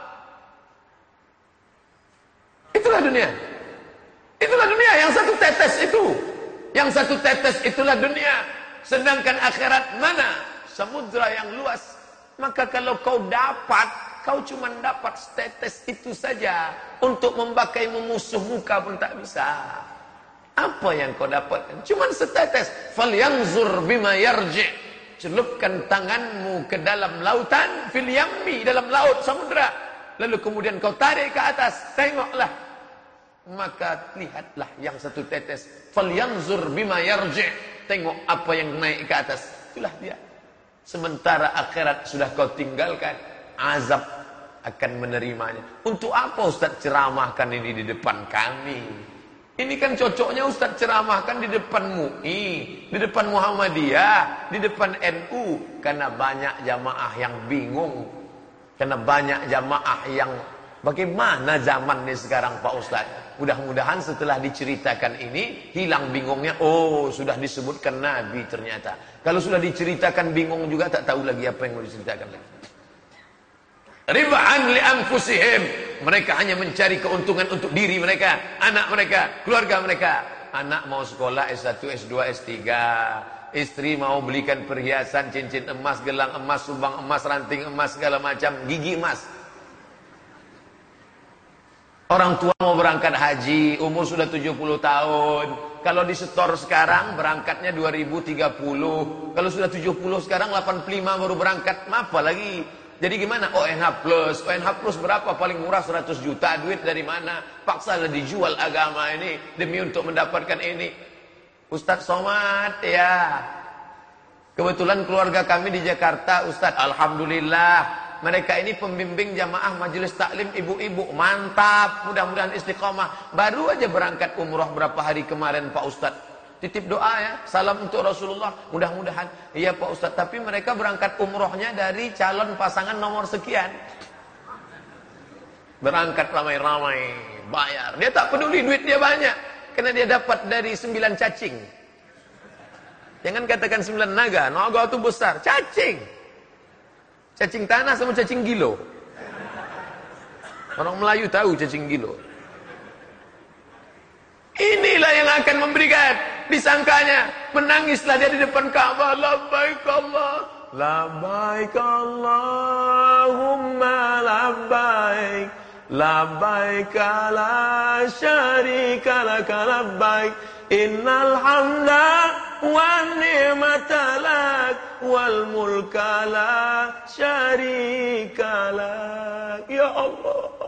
A: Itulah dunia. Itulah dunia. Yang satu tetes itu. Yang satu tetes itulah dunia. Sedangkan akhirat mana? Samudra yang luas. Maka kalau kau dapat, kau cuma dapat setetes itu saja. Untuk membakaimu memusuh muka pun tak bisa. Apa yang kau dapatkan? Cuma setetes. Falyanzur bima yarji'. Celupkan tanganmu ke dalam lautan, fil yammi, dalam laut, samudra. Lalu kemudian kau tarik ke atas, tengoklah. Maka lihatlah yang satu tetes. Falyanzur bima yarji'. Tengok apa yang naik ke atas. Itulah dia. Sementara akhirat sudah kau tinggalkan, azab akan menerimanya. Untuk apa Ustaz ceramahkan ini di depan kami? Ini kan cocoknya Ustaz ceramahkan di depan MUI, di depan Muhammadiyah, di depan NU. Karena banyak jamaah yang bingung. Karena banyak jamaah yang bagaimana zaman ini sekarang Pak Ustaz? Mudah-mudahan setelah diceritakan ini hilang bingungnya. Oh, sudah disebutkan Nabi ternyata. Kalau sudah diceritakan bingung juga, tak tahu lagi apa yang mau diceritakan lagi. Riba'an li anfusihim. Mereka hanya mencari keuntungan untuk diri mereka, anak mereka, keluarga mereka. Anak mau sekolah S1, S2, S3. Istri mau belikan perhiasan, cincin emas, gelang emas, subang emas, ranting emas, segala macam, gigi emas. Orang tua mau berangkat haji, umur sudah 70 tahun. Kalau disetor sekarang berangkatnya 2030. Kalau sudah 70 sekarang 85 baru berangkat, apa lagi? Jadi gimana? ONH plus. ONH plus berapa? Paling murah 100 juta. Duit dari mana? Paksalah dijual agama ini demi untuk mendapatkan ini. Ustadz Somad, ya. Kebetulan keluarga kami di Jakarta, Ustadz. Alhamdulillah. Mereka ini pembimbing jamaah majelis taklim ibu-ibu. Mantap. Mudah-mudahan istiqomah. Baru aja berangkat umroh berapa hari kemarin Pak Ustadz. Titip doa ya. Salam untuk Rasulullah. Mudah-mudahan. Iya Pak Ustadz. Tapi mereka berangkat umrohnya dari calon pasangan nomor sekian. Berangkat ramai-ramai. Bayar. Dia tak peduli duit dia banyak. Karena dia dapat dari 9 cacing. Jangan katakan 9 naga. Naga itu besar. Cacing. Cacing tanah sama cacing gilo. Orang Melayu tahu cacing gilo. Inilah yang akan memberikan. Disangkanya. Menangislah dia di depan Ka'bah. Labbaik Allah. Labbaik Allahumma labbaik. Labbaik la syarika laka labbaik. Innal hamda wan ni'mata lak wal mulka la syarika lak. Ya Allah,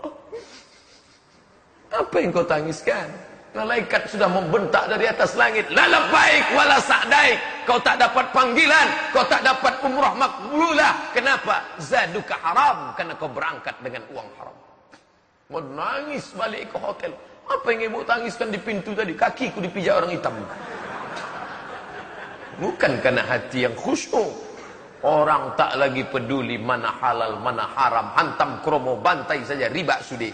A: apa yang kau tangiskan? Malaikat sudah membentak dari atas langit. La labbaik wala sa'daik. Kau tak dapat panggilan, kau tak dapat umrah makbulah. Kenapa? Zaduka haram, karena kau berangkat dengan uang haram. Mau nangis balik ke hotel. Apa yang ibu tangiskan di pintu tadi? Kakiku dipijak orang hitam. Bukan karena hati yang khusyuk. Orang tak lagi peduli mana halal, mana haram. Hantam kromo, bantai saja, riba sudi.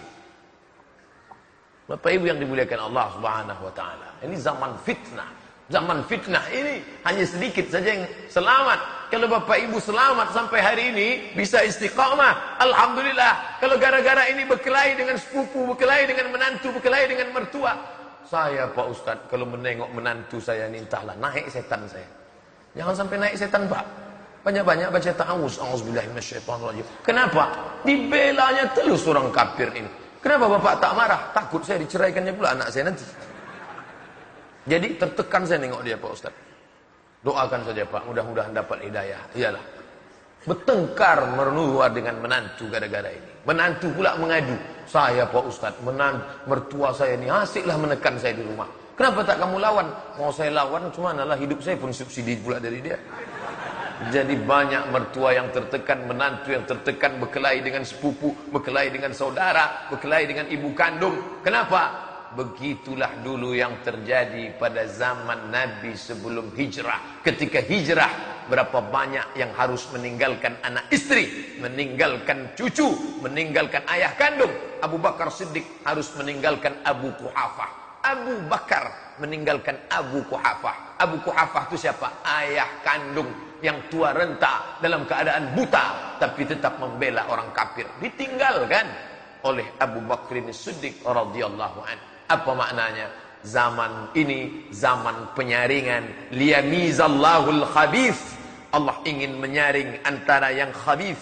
A: Bapak ibu yang dimuliakan Allah subhanahu wa ta'ala. Ini zaman fitnah. Zaman fitnah ini hanya sedikit saja yang selamat. Kalau bapak ibu selamat sampai hari ini, bisa istiqamah, alhamdulillah. Kalau gara-gara ini berkelahi dengan sepupu, berkelahi dengan menantu, berkelahi dengan mertua. Saya Pak Ustadz, kalau menengok menantu saya ini, entahlah, naik setan saya. Jangan sampai naik setan Pak. Banyak-banyak baca ta'awuz. A'udzubillahi minasyaitonirrajim. Kenapa? Dibelanya terus orang kafir ini. Kenapa bapak tak marah? Takut saya diceraikannya pula anak saya nanti. Jadi tertekan saya nengok dia Pak Ustaz. Doakan saja Pak, mudah-mudahan dapat hidayah. Iyalah. Bertengkar menular dengan menantu gara-gara ini. Menantu pula mengadu. Saya Pak Ustaz, mertua saya ini asiklah menekan saya di rumah. Kenapa tak kamu lawan? Mau saya lawan, cuma lah hidup saya pun subsidi pula dari dia. Jadi banyak mertua yang tertekan, menantu yang tertekan, berkelahi dengan sepupu, berkelahi dengan saudara, berkelahi dengan ibu kandung. Kenapa? Begitulah dulu yang terjadi pada zaman Nabi sebelum hijrah. Ketika hijrah, berapa banyak yang harus meninggalkan anak istri, meninggalkan cucu, meninggalkan ayah kandung. Abu Bakar Siddiq harus meninggalkan Abu Quhafah. Abu Bakar meninggalkan Abu Quhafah. Abu Quhafah itu siapa? Ayah kandung yang tua renta dalam keadaan buta, tapi tetap membela orang kafir. Ditinggalkan oleh Abu Bakar Siddiq radhiyallahu anhu. Apa maknanya? Zaman ini zaman penyaringan. Liyamizallahul khabith. Allah ingin menyaring antara yang khabith,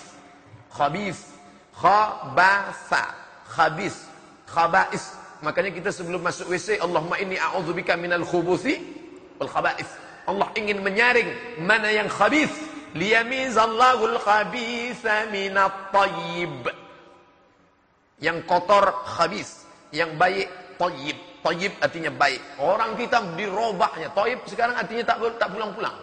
A: khabasa, khabith, khaba'is. Makanya kita sebelum masuk WC, Allahumma inni a'udzubika minal khubuthi wal khaba'is. Allah ingin menyaring mana yang khabith. Liyamizallahul khabitha minat tayyib. Yang kotor khabith, yang baik tayyib. Tayyib artinya baik. Orang kita dirobahnya. Tayyib sekarang artinya tak pulang-pulang.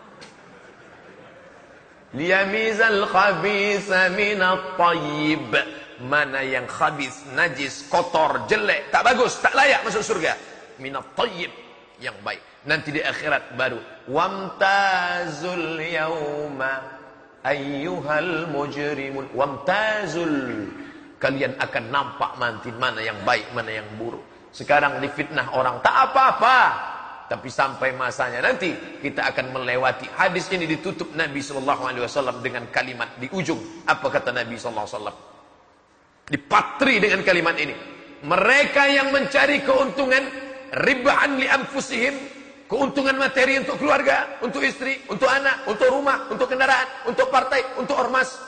A: Liyamizal khabitha minat tayyib. Mana yang khabith, najis, kotor, jelek, tak bagus, tak layak masuk surga. Minat tayyib, yang baik. Nanti di akhirat baru wamtazul yauma ayyuhal mujrimun. Wamtazul, kalian akan nampak nanti mana yang baik, mana yang buruk. Sekarang difitnah orang, tak apa-apa. Tapi sampai masanya nanti kita akan melewati. Hadis ini ditutup Nabi SAW dengan kalimat di ujung. Apa kata Nabi SAW? Dipatri dengan kalimat ini. Mereka yang mencari keuntungan ribhan li anfusihim, keuntungan materi untuk keluarga, untuk istri, untuk anak, untuk rumah, untuk kendaraan, untuk partai, untuk ormas.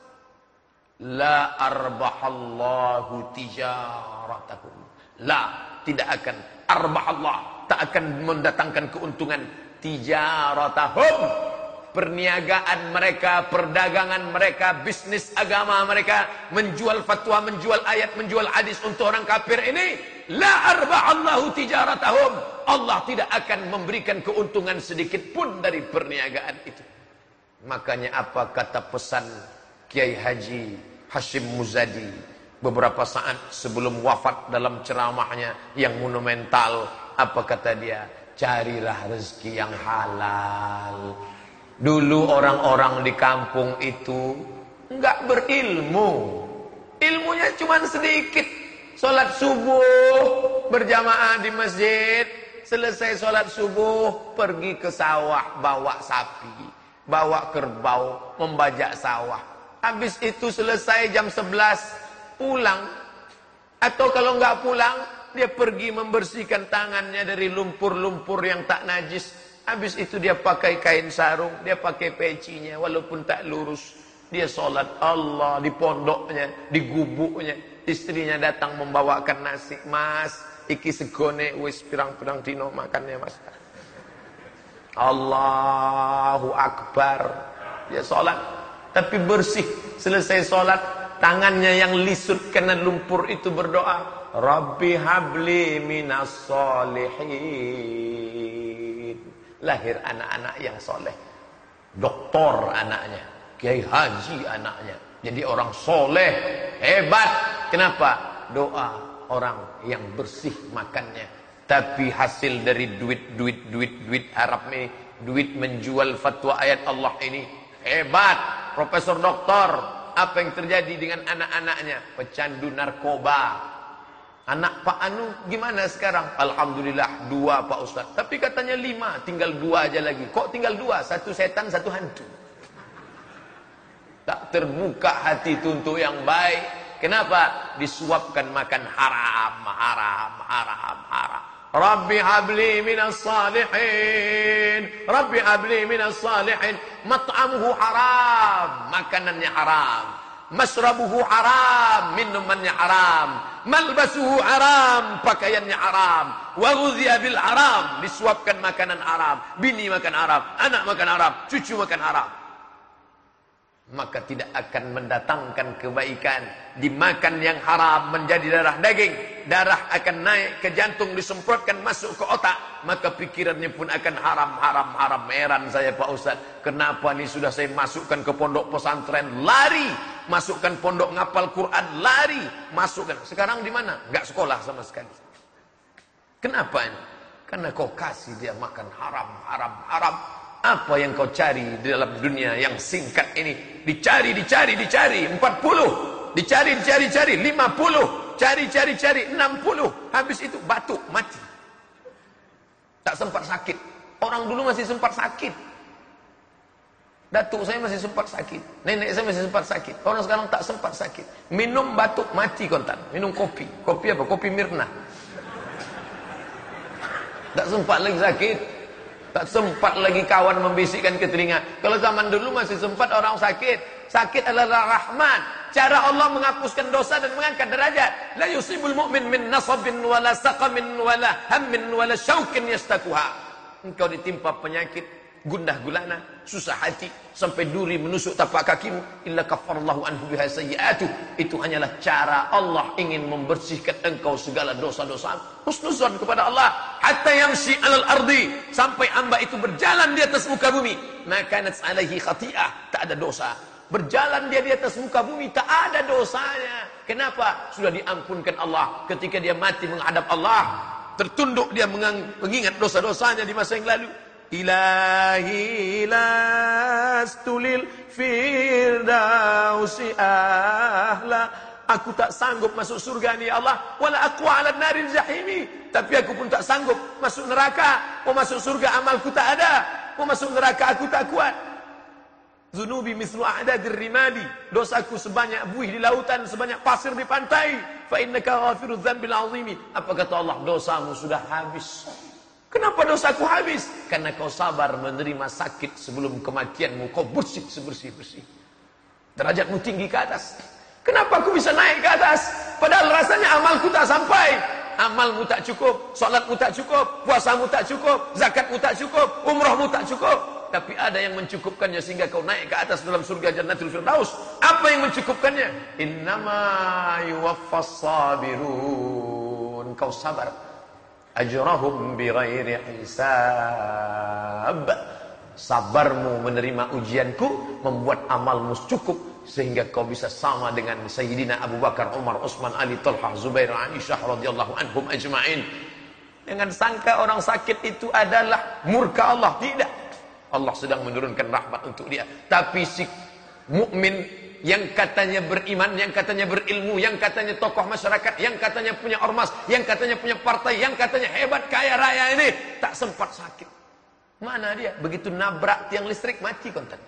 A: La arbahallahu tijaratahum. La, tidak akan arbahallah, tak akan mendatangkan keuntungan tijaratahum, perniagaan mereka, perdagangan mereka, bisnis agama mereka, menjual fatwa, menjual ayat, menjual hadis untuk orang kafir ini. La arbahallahu tijaratahum. Allah tidak akan memberikan keuntungan sedikit pun dari perniagaan itu. Makanya apa kata pesan Kiai Haji Hashim Muzadi beberapa saat sebelum wafat dalam ceramahnya yang monumental? Apa kata dia? Carilah rezeki yang halal. Dulu orang-orang di kampung itu enggak berilmu. Ilmunya cuma sedikit. Salat subuh berjamaah di masjid, selesai salat subuh pergi ke sawah bawa sapi, bawa kerbau, membajak sawah. Habis itu selesai jam 11 pulang. Atau kalau enggak pulang, dia pergi membersihkan tangannya dari lumpur-lumpur yang tak najis. Habis itu dia pakai kain sarung, dia pakai pecinya walaupun tak lurus. Dia sholat Allah di pondoknya, di gubuknya. Istrinya datang membawakan nasi. Mas, iki segone wis pirang-pirang dino makannya mas. Allahu Akbar. Dia sholat, tapi bersih. Selesai sholat, tangannya yang lisut kena lumpur itu berdoa, Rabbi habli minas solihin. Lahir anak-anak yang soleh. Doktor anaknya, Kiai Haji anaknya. Jadi orang soleh, hebat. Kenapa? Doa orang yang bersih makannya. Tapi hasil dari duit Arab ini, duit menjual fatwa ayat Allah ini, hebat. Profesor doktor, apa yang terjadi dengan anak-anaknya? Pecandu narkoba. Anak Pak Anu gimana sekarang? Alhamdulillah 2 Pak Ustaz. Tapi katanya 5, tinggal 2 aja lagi. Kok tinggal 2? 1 setan, 1 hantu. Tak terbuka hati itu untuk yang baik. Kenapa? Disuapkan makan haram. Rabbi habli minas salihin. Rabbi habli minas salihin. Mat'amuhu haram, makanannya haram. Masrabuhu haram, minumannya haram. Malbasuhu haram, pakaiannya haram. Wa ghudhiya bil haram, disuapkan makanan haram. Bini makan haram, anak makan haram, cucu makan haram. Maka tidak akan mendatangkan kebaikan. Dimakan yang haram menjadi darah daging. Darah akan naik ke jantung, disemprotkan masuk ke otak. Maka pikirannya pun akan haram. Heran saya Pak Ustaz, kenapa nih sudah saya masukkan ke pondok pesantren lari, masukkan pondok ngapal Quran lari, masukkan. Sekarang di mana? Enggak sekolah sama sekali. Kenapa ini? Karena kau kasih dia makan haram. Apa yang kau cari di dalam dunia yang singkat ini? Dicari 40, dicari 50, cari 60, habis itu batuk mati. Tak sempat sakit. Orang dulu masih sempat sakit. Datuk saya masih sempat sakit, nenek saya masih sempat sakit. Orang sekarang tak sempat sakit. Minum batuk mati kontan. Minum kopi apa? Kopi Mirna. Tak sempat lagi sakit. Tak sempat lagi kawan membisikkan ke telinga. Kalau zaman dulu masih sempat orang sakit. Sakit adalah rahmat. Cara Allah menghapuskan dosa dan mengangkat derajat. La yusibul mu'min min nasabin wala saqamin wala hammin wala syaukin yastakuha. Engkau ditimpa penyakit, gundah gulana, susah hati, sampai duri menusuk tapak kakimu, illa kafarallahu anhu biha sayyi'atuh. Itu hanyalah cara Allah ingin membersihkan engkau segala dosa-dosa. Husnuzan kepada Allah. Hatta yamshi alal ardi, sampai hamba itu berjalan di atas muka bumi, maka kanat alaihi khati'ah, tak ada dosa. Berjalan dia di atas muka bumi, tak ada dosanya. Kenapa? Sudah diampunkan Allah. Ketika dia mati menghadap Allah, tertunduk dia mengingat dosa-dosanya di masa yang lalu. Ilahi lastulil firdausi ahla Aku tak sanggup masuk surga ni ya Allah. Wala aqwa 'ala naril jahimi. Tapi aku pun tak sanggup masuk neraka. Mau masuk surga amalku tak ada. Mau masuk neraka aku tak kuat. Zunubi mislu a'dadir rimali. Dosaku sebanyak buih di lautan, sebanyak pasir di pantai. Fa innaka ghafirudz dzambil 'azimi. Apa kata Allah? Dosamu sudah habis. Kenapa dosaku habis? Karena kau sabar menerima sakit sebelum kematianmu. Kau bersih sebersih-bersih. Derajatmu tinggi ke atas. Kenapa aku bisa naik ke atas? Padahal rasanya amalku tak sampai. Amalmu tak cukup, salatmu tak cukup, puasamu tak cukup, zakatmu tak cukup, umrahmu tak cukup. Tapi ada yang mencukupkannya sehingga kau naik ke atas dalam surga Jannatul Firdaus. Apa yang mencukupkannya? Innama yuwaffas sabirun. Kau sabar. Ajrahum bighairi hisab. Sabarmu menerima ujianku membuat amalmu cukup sehingga kau bisa sama dengan Sayyidina Abu Bakar, Umar, Utsman, Ali, Talhah, Zubair, Aisyah radhiyallahu anhum ajma'in. Dengan sangka orang sakit itu adalah murka Allah. Tidak. Allah sedang menurunkan rahmat untuk dia. Tapi si mukmin yang katanya beriman, yang katanya berilmu, yang katanya tokoh masyarakat, yang katanya punya ormas, yang katanya punya partai, yang katanya hebat kaya raya ini tak sempat sakit. Mana dia? Begitu nabrak tiang listrik mati kontak.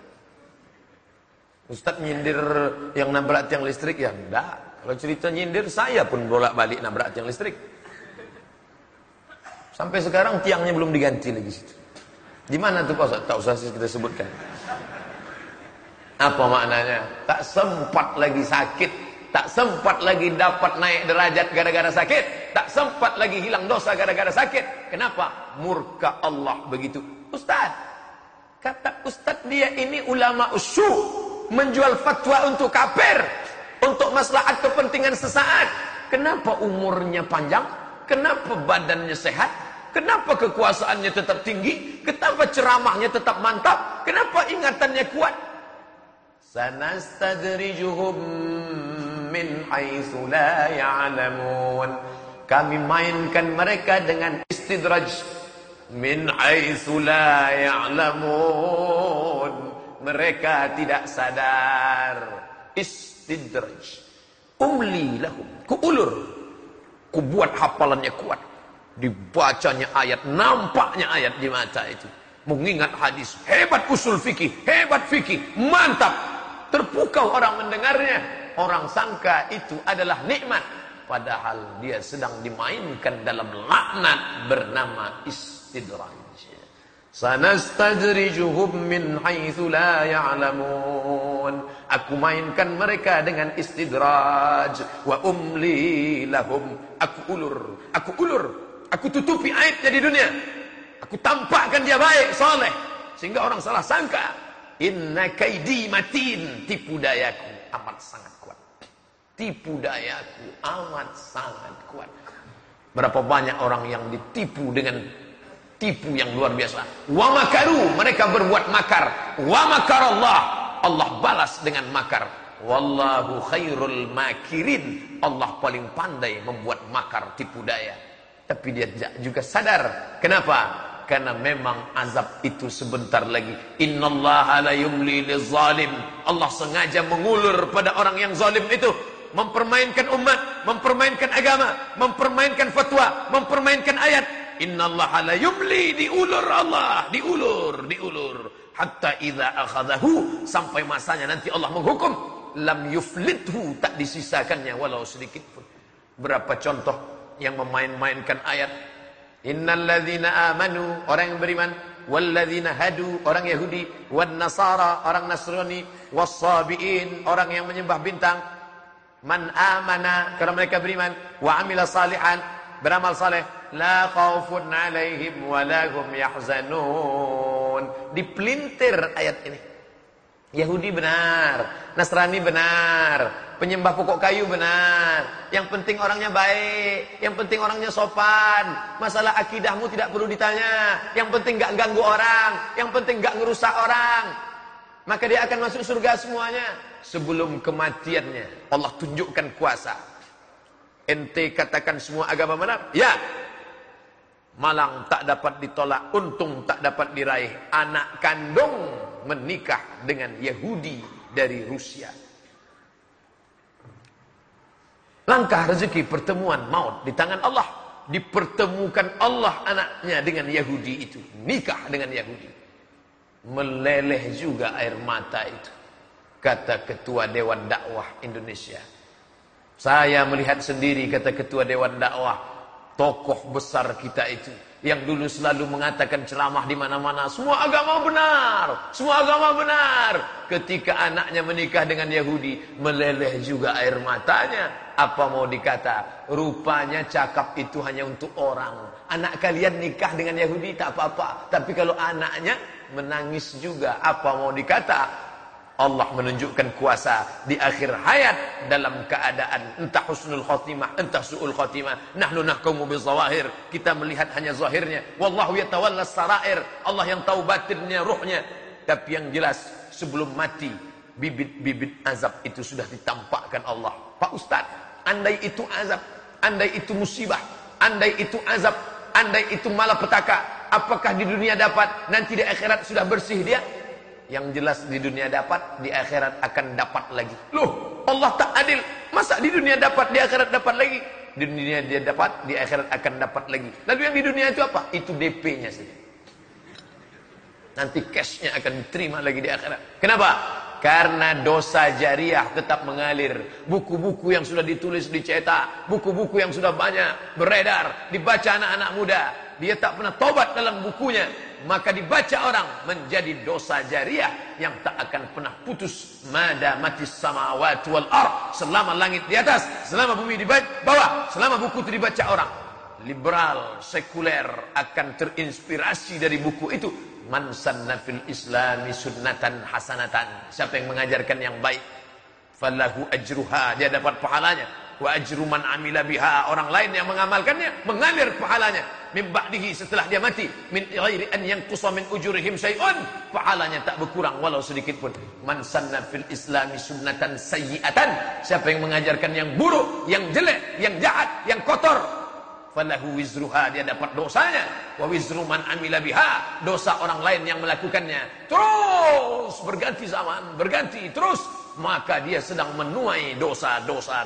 A: Ustaz nyindir yang nabrak tiang listrik ya enggak. Kalau cerita nyindir saya pun bolak-balik nabrak tiang listrik. Sampai sekarang tiangnya belum diganti lagi situ. Di mana tuh Pak Ustaz? Tak usah kita sebutkan. Apa maknanya? Tak sempat lagi sakit, tak sempat lagi dapat naik derajat gara-gara sakit, tak sempat lagi hilang dosa gara-gara sakit. Kenapa? Murka Allah begitu. Ustaz, kata Ustaz dia ini ulama usyuk, menjual fatwa untuk kafir, untuk maslahat kepentingan sesaat. Kenapa umurnya panjang? Kenapa badannya sehat? Kenapa kekuasaannya tetap tinggi? Kenapa ceramahnya tetap mantap? Kenapa ingatannya kuat? Sanastadrijuhum min haitsu la ya'lamun. Kami mainkan mereka dengan istidraj. Min haitsu la ya'lamun. Mereka tidak sadar. Istidraj. Umli lahum. Kuulur. Kubuat hafalannya kuat. Dibacanya ayat, nampaknya ayat di mata itu. Mengingat hadis, hebat usul fikih, hebat fikih, mantap. Terpukau orang mendengarnya. Orang sangka itu adalah nikmat. Padahal dia sedang dimainkan dalam laknat bernama istidraj. Sanastadrijuhum min haitsu la ya'lamun. Aku mainkan mereka dengan istidraj. Wa umli lahum. Aku ulur. Aku tutupi aibnya di dunia. Aku tampakkan dia baik, soleh. Sehingga orang salah sangka. Inna kaidi matin. Tipu dayaku amat sangat kuat. Tipu dayaku amat sangat kuat. Berapa banyak orang yang ditipu dengan tipu yang luar biasa. Wa makaru, mereka berbuat makar. Wa makarallah, Allah balas dengan makar. Wallahu khairul makirin. Allah paling pandai membuat makar, tipu daya. Tapi dia juga sadar. Kenapa? Karena memang azab itu sebentar lagi. Innallaha la yumli lizalim. Allah sengaja mengulur pada orang yang zalim itu. Mempermainkan umat, mempermainkan agama, mempermainkan fatwa, mempermainkan ayat. Innallaha la yumli, diulur Allah, diulur. Hatta idza akhadahu, sampai masanya nanti Allah menghukum. Lam yuflithu, tak disisakannya walau sedikit pun. Berapa contoh yang memain-mainkan ayat. Innal ladzina amanu, orang yang beriman, wal ladzina hadu, orang Yahudi, wan nasara, orang Nasrani, was-sabiin, orang yang menyembah bintang. Man amana, karena mereka beriman, wa amila salihan, beramal saleh, la khaufun alaihim wa la hum yahzanun. Dipelintir ayat ini. Yahudi benar, Nasrani benar, penyembah pokok kayu benar. Yang penting orangnya baik, yang penting orangnya sopan. Masalah akidahmu tidak perlu ditanya. Yang penting gak ganggu orang, yang penting gak ngerusak orang. Maka dia akan masuk surga semuanya. Sebelum kematiannya Allah tunjukkan kuasa. Ente katakan semua agama benar? Ya. Malang tak dapat ditolak, untung tak dapat diraih. Anak kandung menikah dengan Yahudi dari Rusia. Langkah rezeki, pertemuan maut di tangan Allah. Dipertemukan Allah anaknya dengan Yahudi itu. Nikah dengan Yahudi. Meleleh juga air mata itu. Kata Ketua Dewan Dakwah Indonesia. Saya melihat sendiri, kata Ketua Dewan Dakwah, tokoh besar kita itu, yang dulu selalu mengatakan ceramah di mana-mana, semua agama benar, semua agama benar. Ketika anaknya menikah dengan Yahudi, meleleh juga air matanya. Apa mau dikata? Rupanya cakap itu hanya untuk orang. Anak kalian nikah dengan Yahudi tak apa-apa, tapi kalau anaknya menangis juga, apa mau dikata? Allah menunjukkan kuasa di akhir hayat dalam keadaan entah husnul khotimah, entah su'ul khotimah. Nahnu nahkumu bizawahir. Kita melihat hanya zahirnya. Wallahu yatawalla sarair. Allah yang tahu batinnya, ruhnya. Tapi yang jelas, sebelum mati, bibit-bibit azab itu sudah ditampakkan Allah. Pak Ustaz, andai itu azab, andai itu musibah, andai itu azab, andai itu malapetaka, apakah di dunia dapat, nanti di akhirat sudah bersih dia? Yang jelas di dunia dapat, di akhirat akan dapat lagi. Loh, Allah tak adil. Masa di dunia dapat, di akhirat dapat lagi? Di dunia dia dapat, di akhirat akan dapat lagi. Lalu yang di dunia itu apa? Itu DP-nya saja. Nanti cash-nya akan diterima lagi di akhirat. Kenapa? Karena dosa jariah tetap mengalir. Buku-buku yang sudah ditulis, dicetak, buku-buku yang sudah banyak beredar, dibaca anak-anak muda, dia tak pernah tobat dalam bukunya, maka dibaca orang menjadi dosa jariah yang tak akan pernah putus. Madamatis samawati wal ard, selama langit di atas, selama bumi di bawah, selama buku itu dibaca orang. Liberal, sekuler akan terinspirasi dari buku itu. Man sanna fil islami sunnatan hasanatan, siapa yang mengajarkan yang baik, falahu ajruha, dia dapat pahalanya. Wa ajru man amila biha, orang lain yang mengamalkannya mengalir pahalanya. Min ba'dihi, setelah dia mati, min ghairi an yanqusa min ujurihim syai'un, pahalanya tak berkurang walau sedikit pun. Man sanna fil islami sunnatan sayyi'atan, siapa yang mengajarkan yang buruk, yang jelek, yang jahat, yang kotor, falahu wizruha, dia dapat dosanya. Wa wizru man amila biha, dosa orang lain yang melakukannya. Terus berganti zaman, berganti terus, maka dia sedang menuai dosa.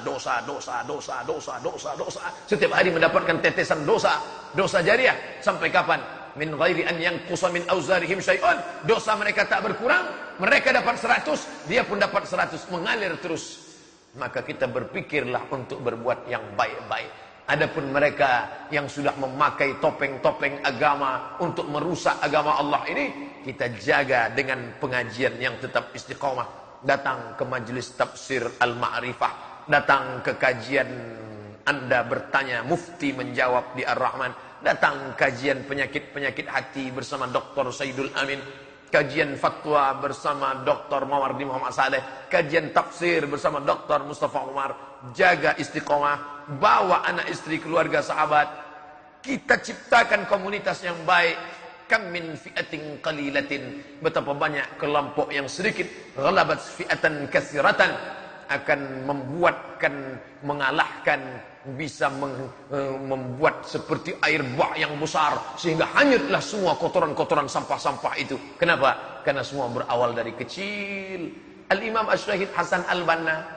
A: Setiap hari mendapatkan tetesan dosa jariah. Sampai kapan? Min ghairi an yanqusa min auzarihim syai'un, dosa mereka tak berkurang, mereka dapat 100, dia pun dapat 100, mengalir terus. Maka kita berpikirlah untuk berbuat yang baik-baik. Adapun mereka yang sudah memakai topeng-topeng agama untuk merusak agama Allah ini, kita jaga dengan pengajian yang tetap istiqomah. Datang ke majelis tafsir Al-Ma'rifah, datang ke kajian Anda bertanya, mufti menjawab di Ar-Rahman, datang kajian penyakit-penyakit hati bersama Dr. Saidul Amin, kajian fatwa bersama Dr. Mawardi Muhammad Saleh, kajian tafsir bersama Dr. Mustafa Umar. Jaga istiqomah, bawa anak istri, keluarga, sahabat. Kita ciptakan komunitas yang baik. Kam min fi'atin qalilatin, betapa banyak kelompok yang sedikit, ghalabat fi'atan katsiratan, akan mengalahkan, bisa membuat seperti air bah yang besar, sehingga hanyutlah semua kotoran-kotoran sampah-sampah itu. Kenapa? Karena semua berawal dari kecil. Al-Imam Asy-Syahid Hasan Al-Banna,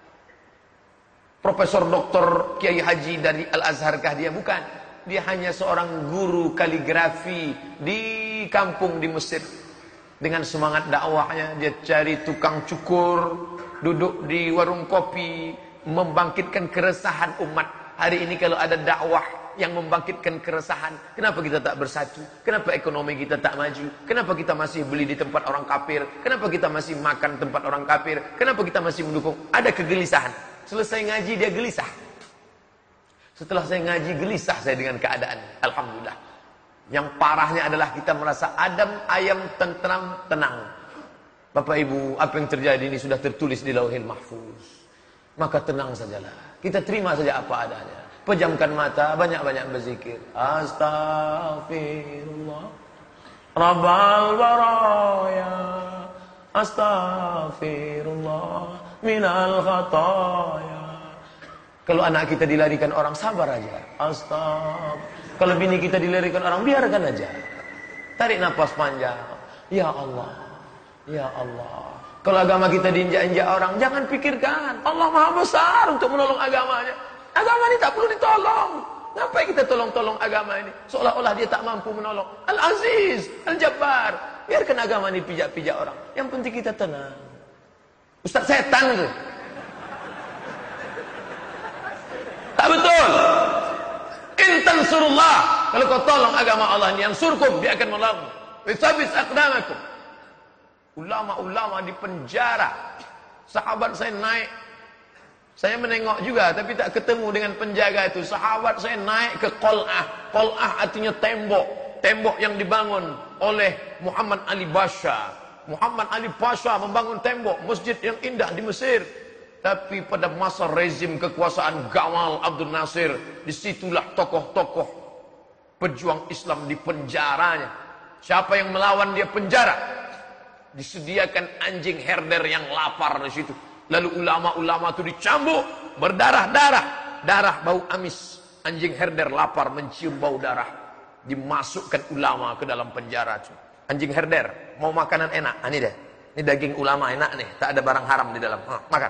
A: Profesor Doktor Kiai Haji dari Al-Azharkah dia? Bukan. Dia hanya seorang guru kaligrafi di kampung di Mesir. Dengan semangat dakwahnya, dia cari tukang cukur, duduk di warung kopi, membangkitkan keresahan umat. Hari ini kalau ada dakwah yang membangkitkan keresahan, kenapa kita tak bersatu? Kenapa ekonomi kita tak maju? Kenapa kita masih beli di tempat orang kafir? Kenapa kita masih makan tempat orang kafir? Kenapa kita masih mendukung? Ada kegelisahan. Selesai ngaji dia gelisah. Setelah saya ngaji gelisah saya dengan keadaan. Alhamdulillah. Yang parahnya adalah kita merasa adem, ayam, tentram, tenang. Bapak Ibu, apa yang terjadi ini sudah tertulis di Lauhil Mahfuz. Maka tenang sajalah. Kita terima saja apa adanya. Pejamkan mata, banyak-banyak berzikir. Astaghfirullah Rabbal baraya, astaghfirullah minal khataya. Kalau anak kita dilarikan orang, sabar aja. Astagfirullah. Kalau bini kita dilarikan orang, biarkan aja. Tarik nafas panjang. Ya Allah, ya Allah, Kalau agama kita diinjak-injak orang, jangan pikirkan Allah Maha Besar untuk menolong agamanya. Agama ini tak perlu ditolong. Ngapain kita tolong-tolong agama ini? Seolah-olah dia tak mampu menolong. Al-Aziz, Al-Jabbar. Biarkan agama ini pijak-pijak orang. Yang penting kita tenang. Ustaz setan itu. Tak betul. Intan surullah. Kalau kau tolong agama Allah ini, yang surkum, dia akan menolong. Wisabis aqdamakum. Ulama-ulama di penjara. Sahabat saya naik. Saya menengok juga, tapi tak ketemu dengan penjaga itu. Sahabat saya naik ke Qal'ah. Qal'ah artinya tembok. Tembok yang dibangun oleh Muhammad Ali Pasha. Muhammad Ali Pasha membangun tembok. Masjid yang indah di Mesir. Tapi pada masa rezim kekuasaan Gamal Abdul Nasir, disitulah tokoh-tokoh pejuang Islam di penjaranya. Siapa yang melawan dia penjara? Disediakan anjing herder yang lapar di situ. Lalu ulama-ulama itu dicambuk, berdarah-darah, darah bau amis. Anjing herder lapar mencium bau darah. Dimasukkan ulama ke dalam penjara. Anjing herder mau makanan enak, ini deh. Ini daging ulama enak nih, tak ada barang haram di dalam. Makan.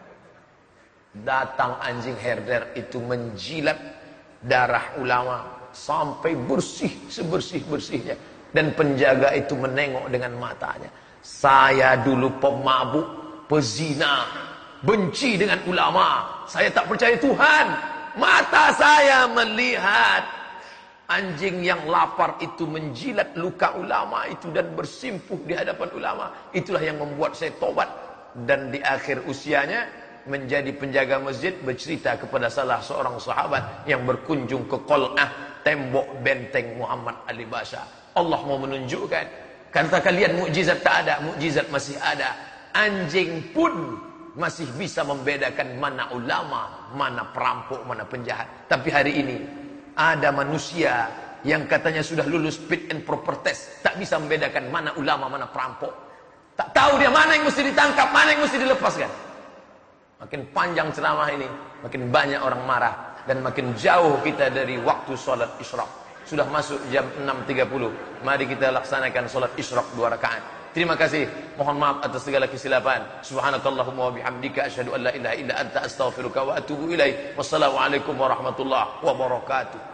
A: Datang anjing herder itu menjilat darah ulama sampai bersih sebersih-bersihnya. Dan penjaga itu menengok dengan matanya. Saya dulu pemabuk, pezina, benci dengan ulama. Saya tak percaya Tuhan. Mata saya melihat anjing yang lapar itu menjilat luka ulama itu dan bersimpuh di hadapan ulama. Itulah yang membuat saya tobat. Dan di akhir usianya menjadi penjaga masjid, bercerita kepada salah seorang sahabat yang berkunjung ke Qal'ah, tembok benteng Muhammad Ali Pasha. Allah mau menunjukkan, kata kalian mukjizat tak ada, mukjizat masih ada. Anjing pun masih bisa membedakan mana ulama, mana perampok, mana penjahat. Tapi hari ini ada manusia yang katanya sudah lulus fit and proper test, tak bisa membedakan mana ulama, mana perampok. Tak tahu dia mana yang mesti ditangkap, mana yang mesti dilepaskan. Makin panjang ceramah ini, makin banyak orang marah, dan makin jauh kita dari waktu sholat isyraq. Sudah masuk jam 6.30. Mari kita laksanakan sholat isyraq 2 rakaat. Terima kasih. Mohon maaf atas segala kesilapan. Subhanakallahumma wa bihamdika asyhadu an la ilaha illa anta astaghfiruka wa atubu ilaik. Wassalamualaikum warahmatullahi wabarakatuh.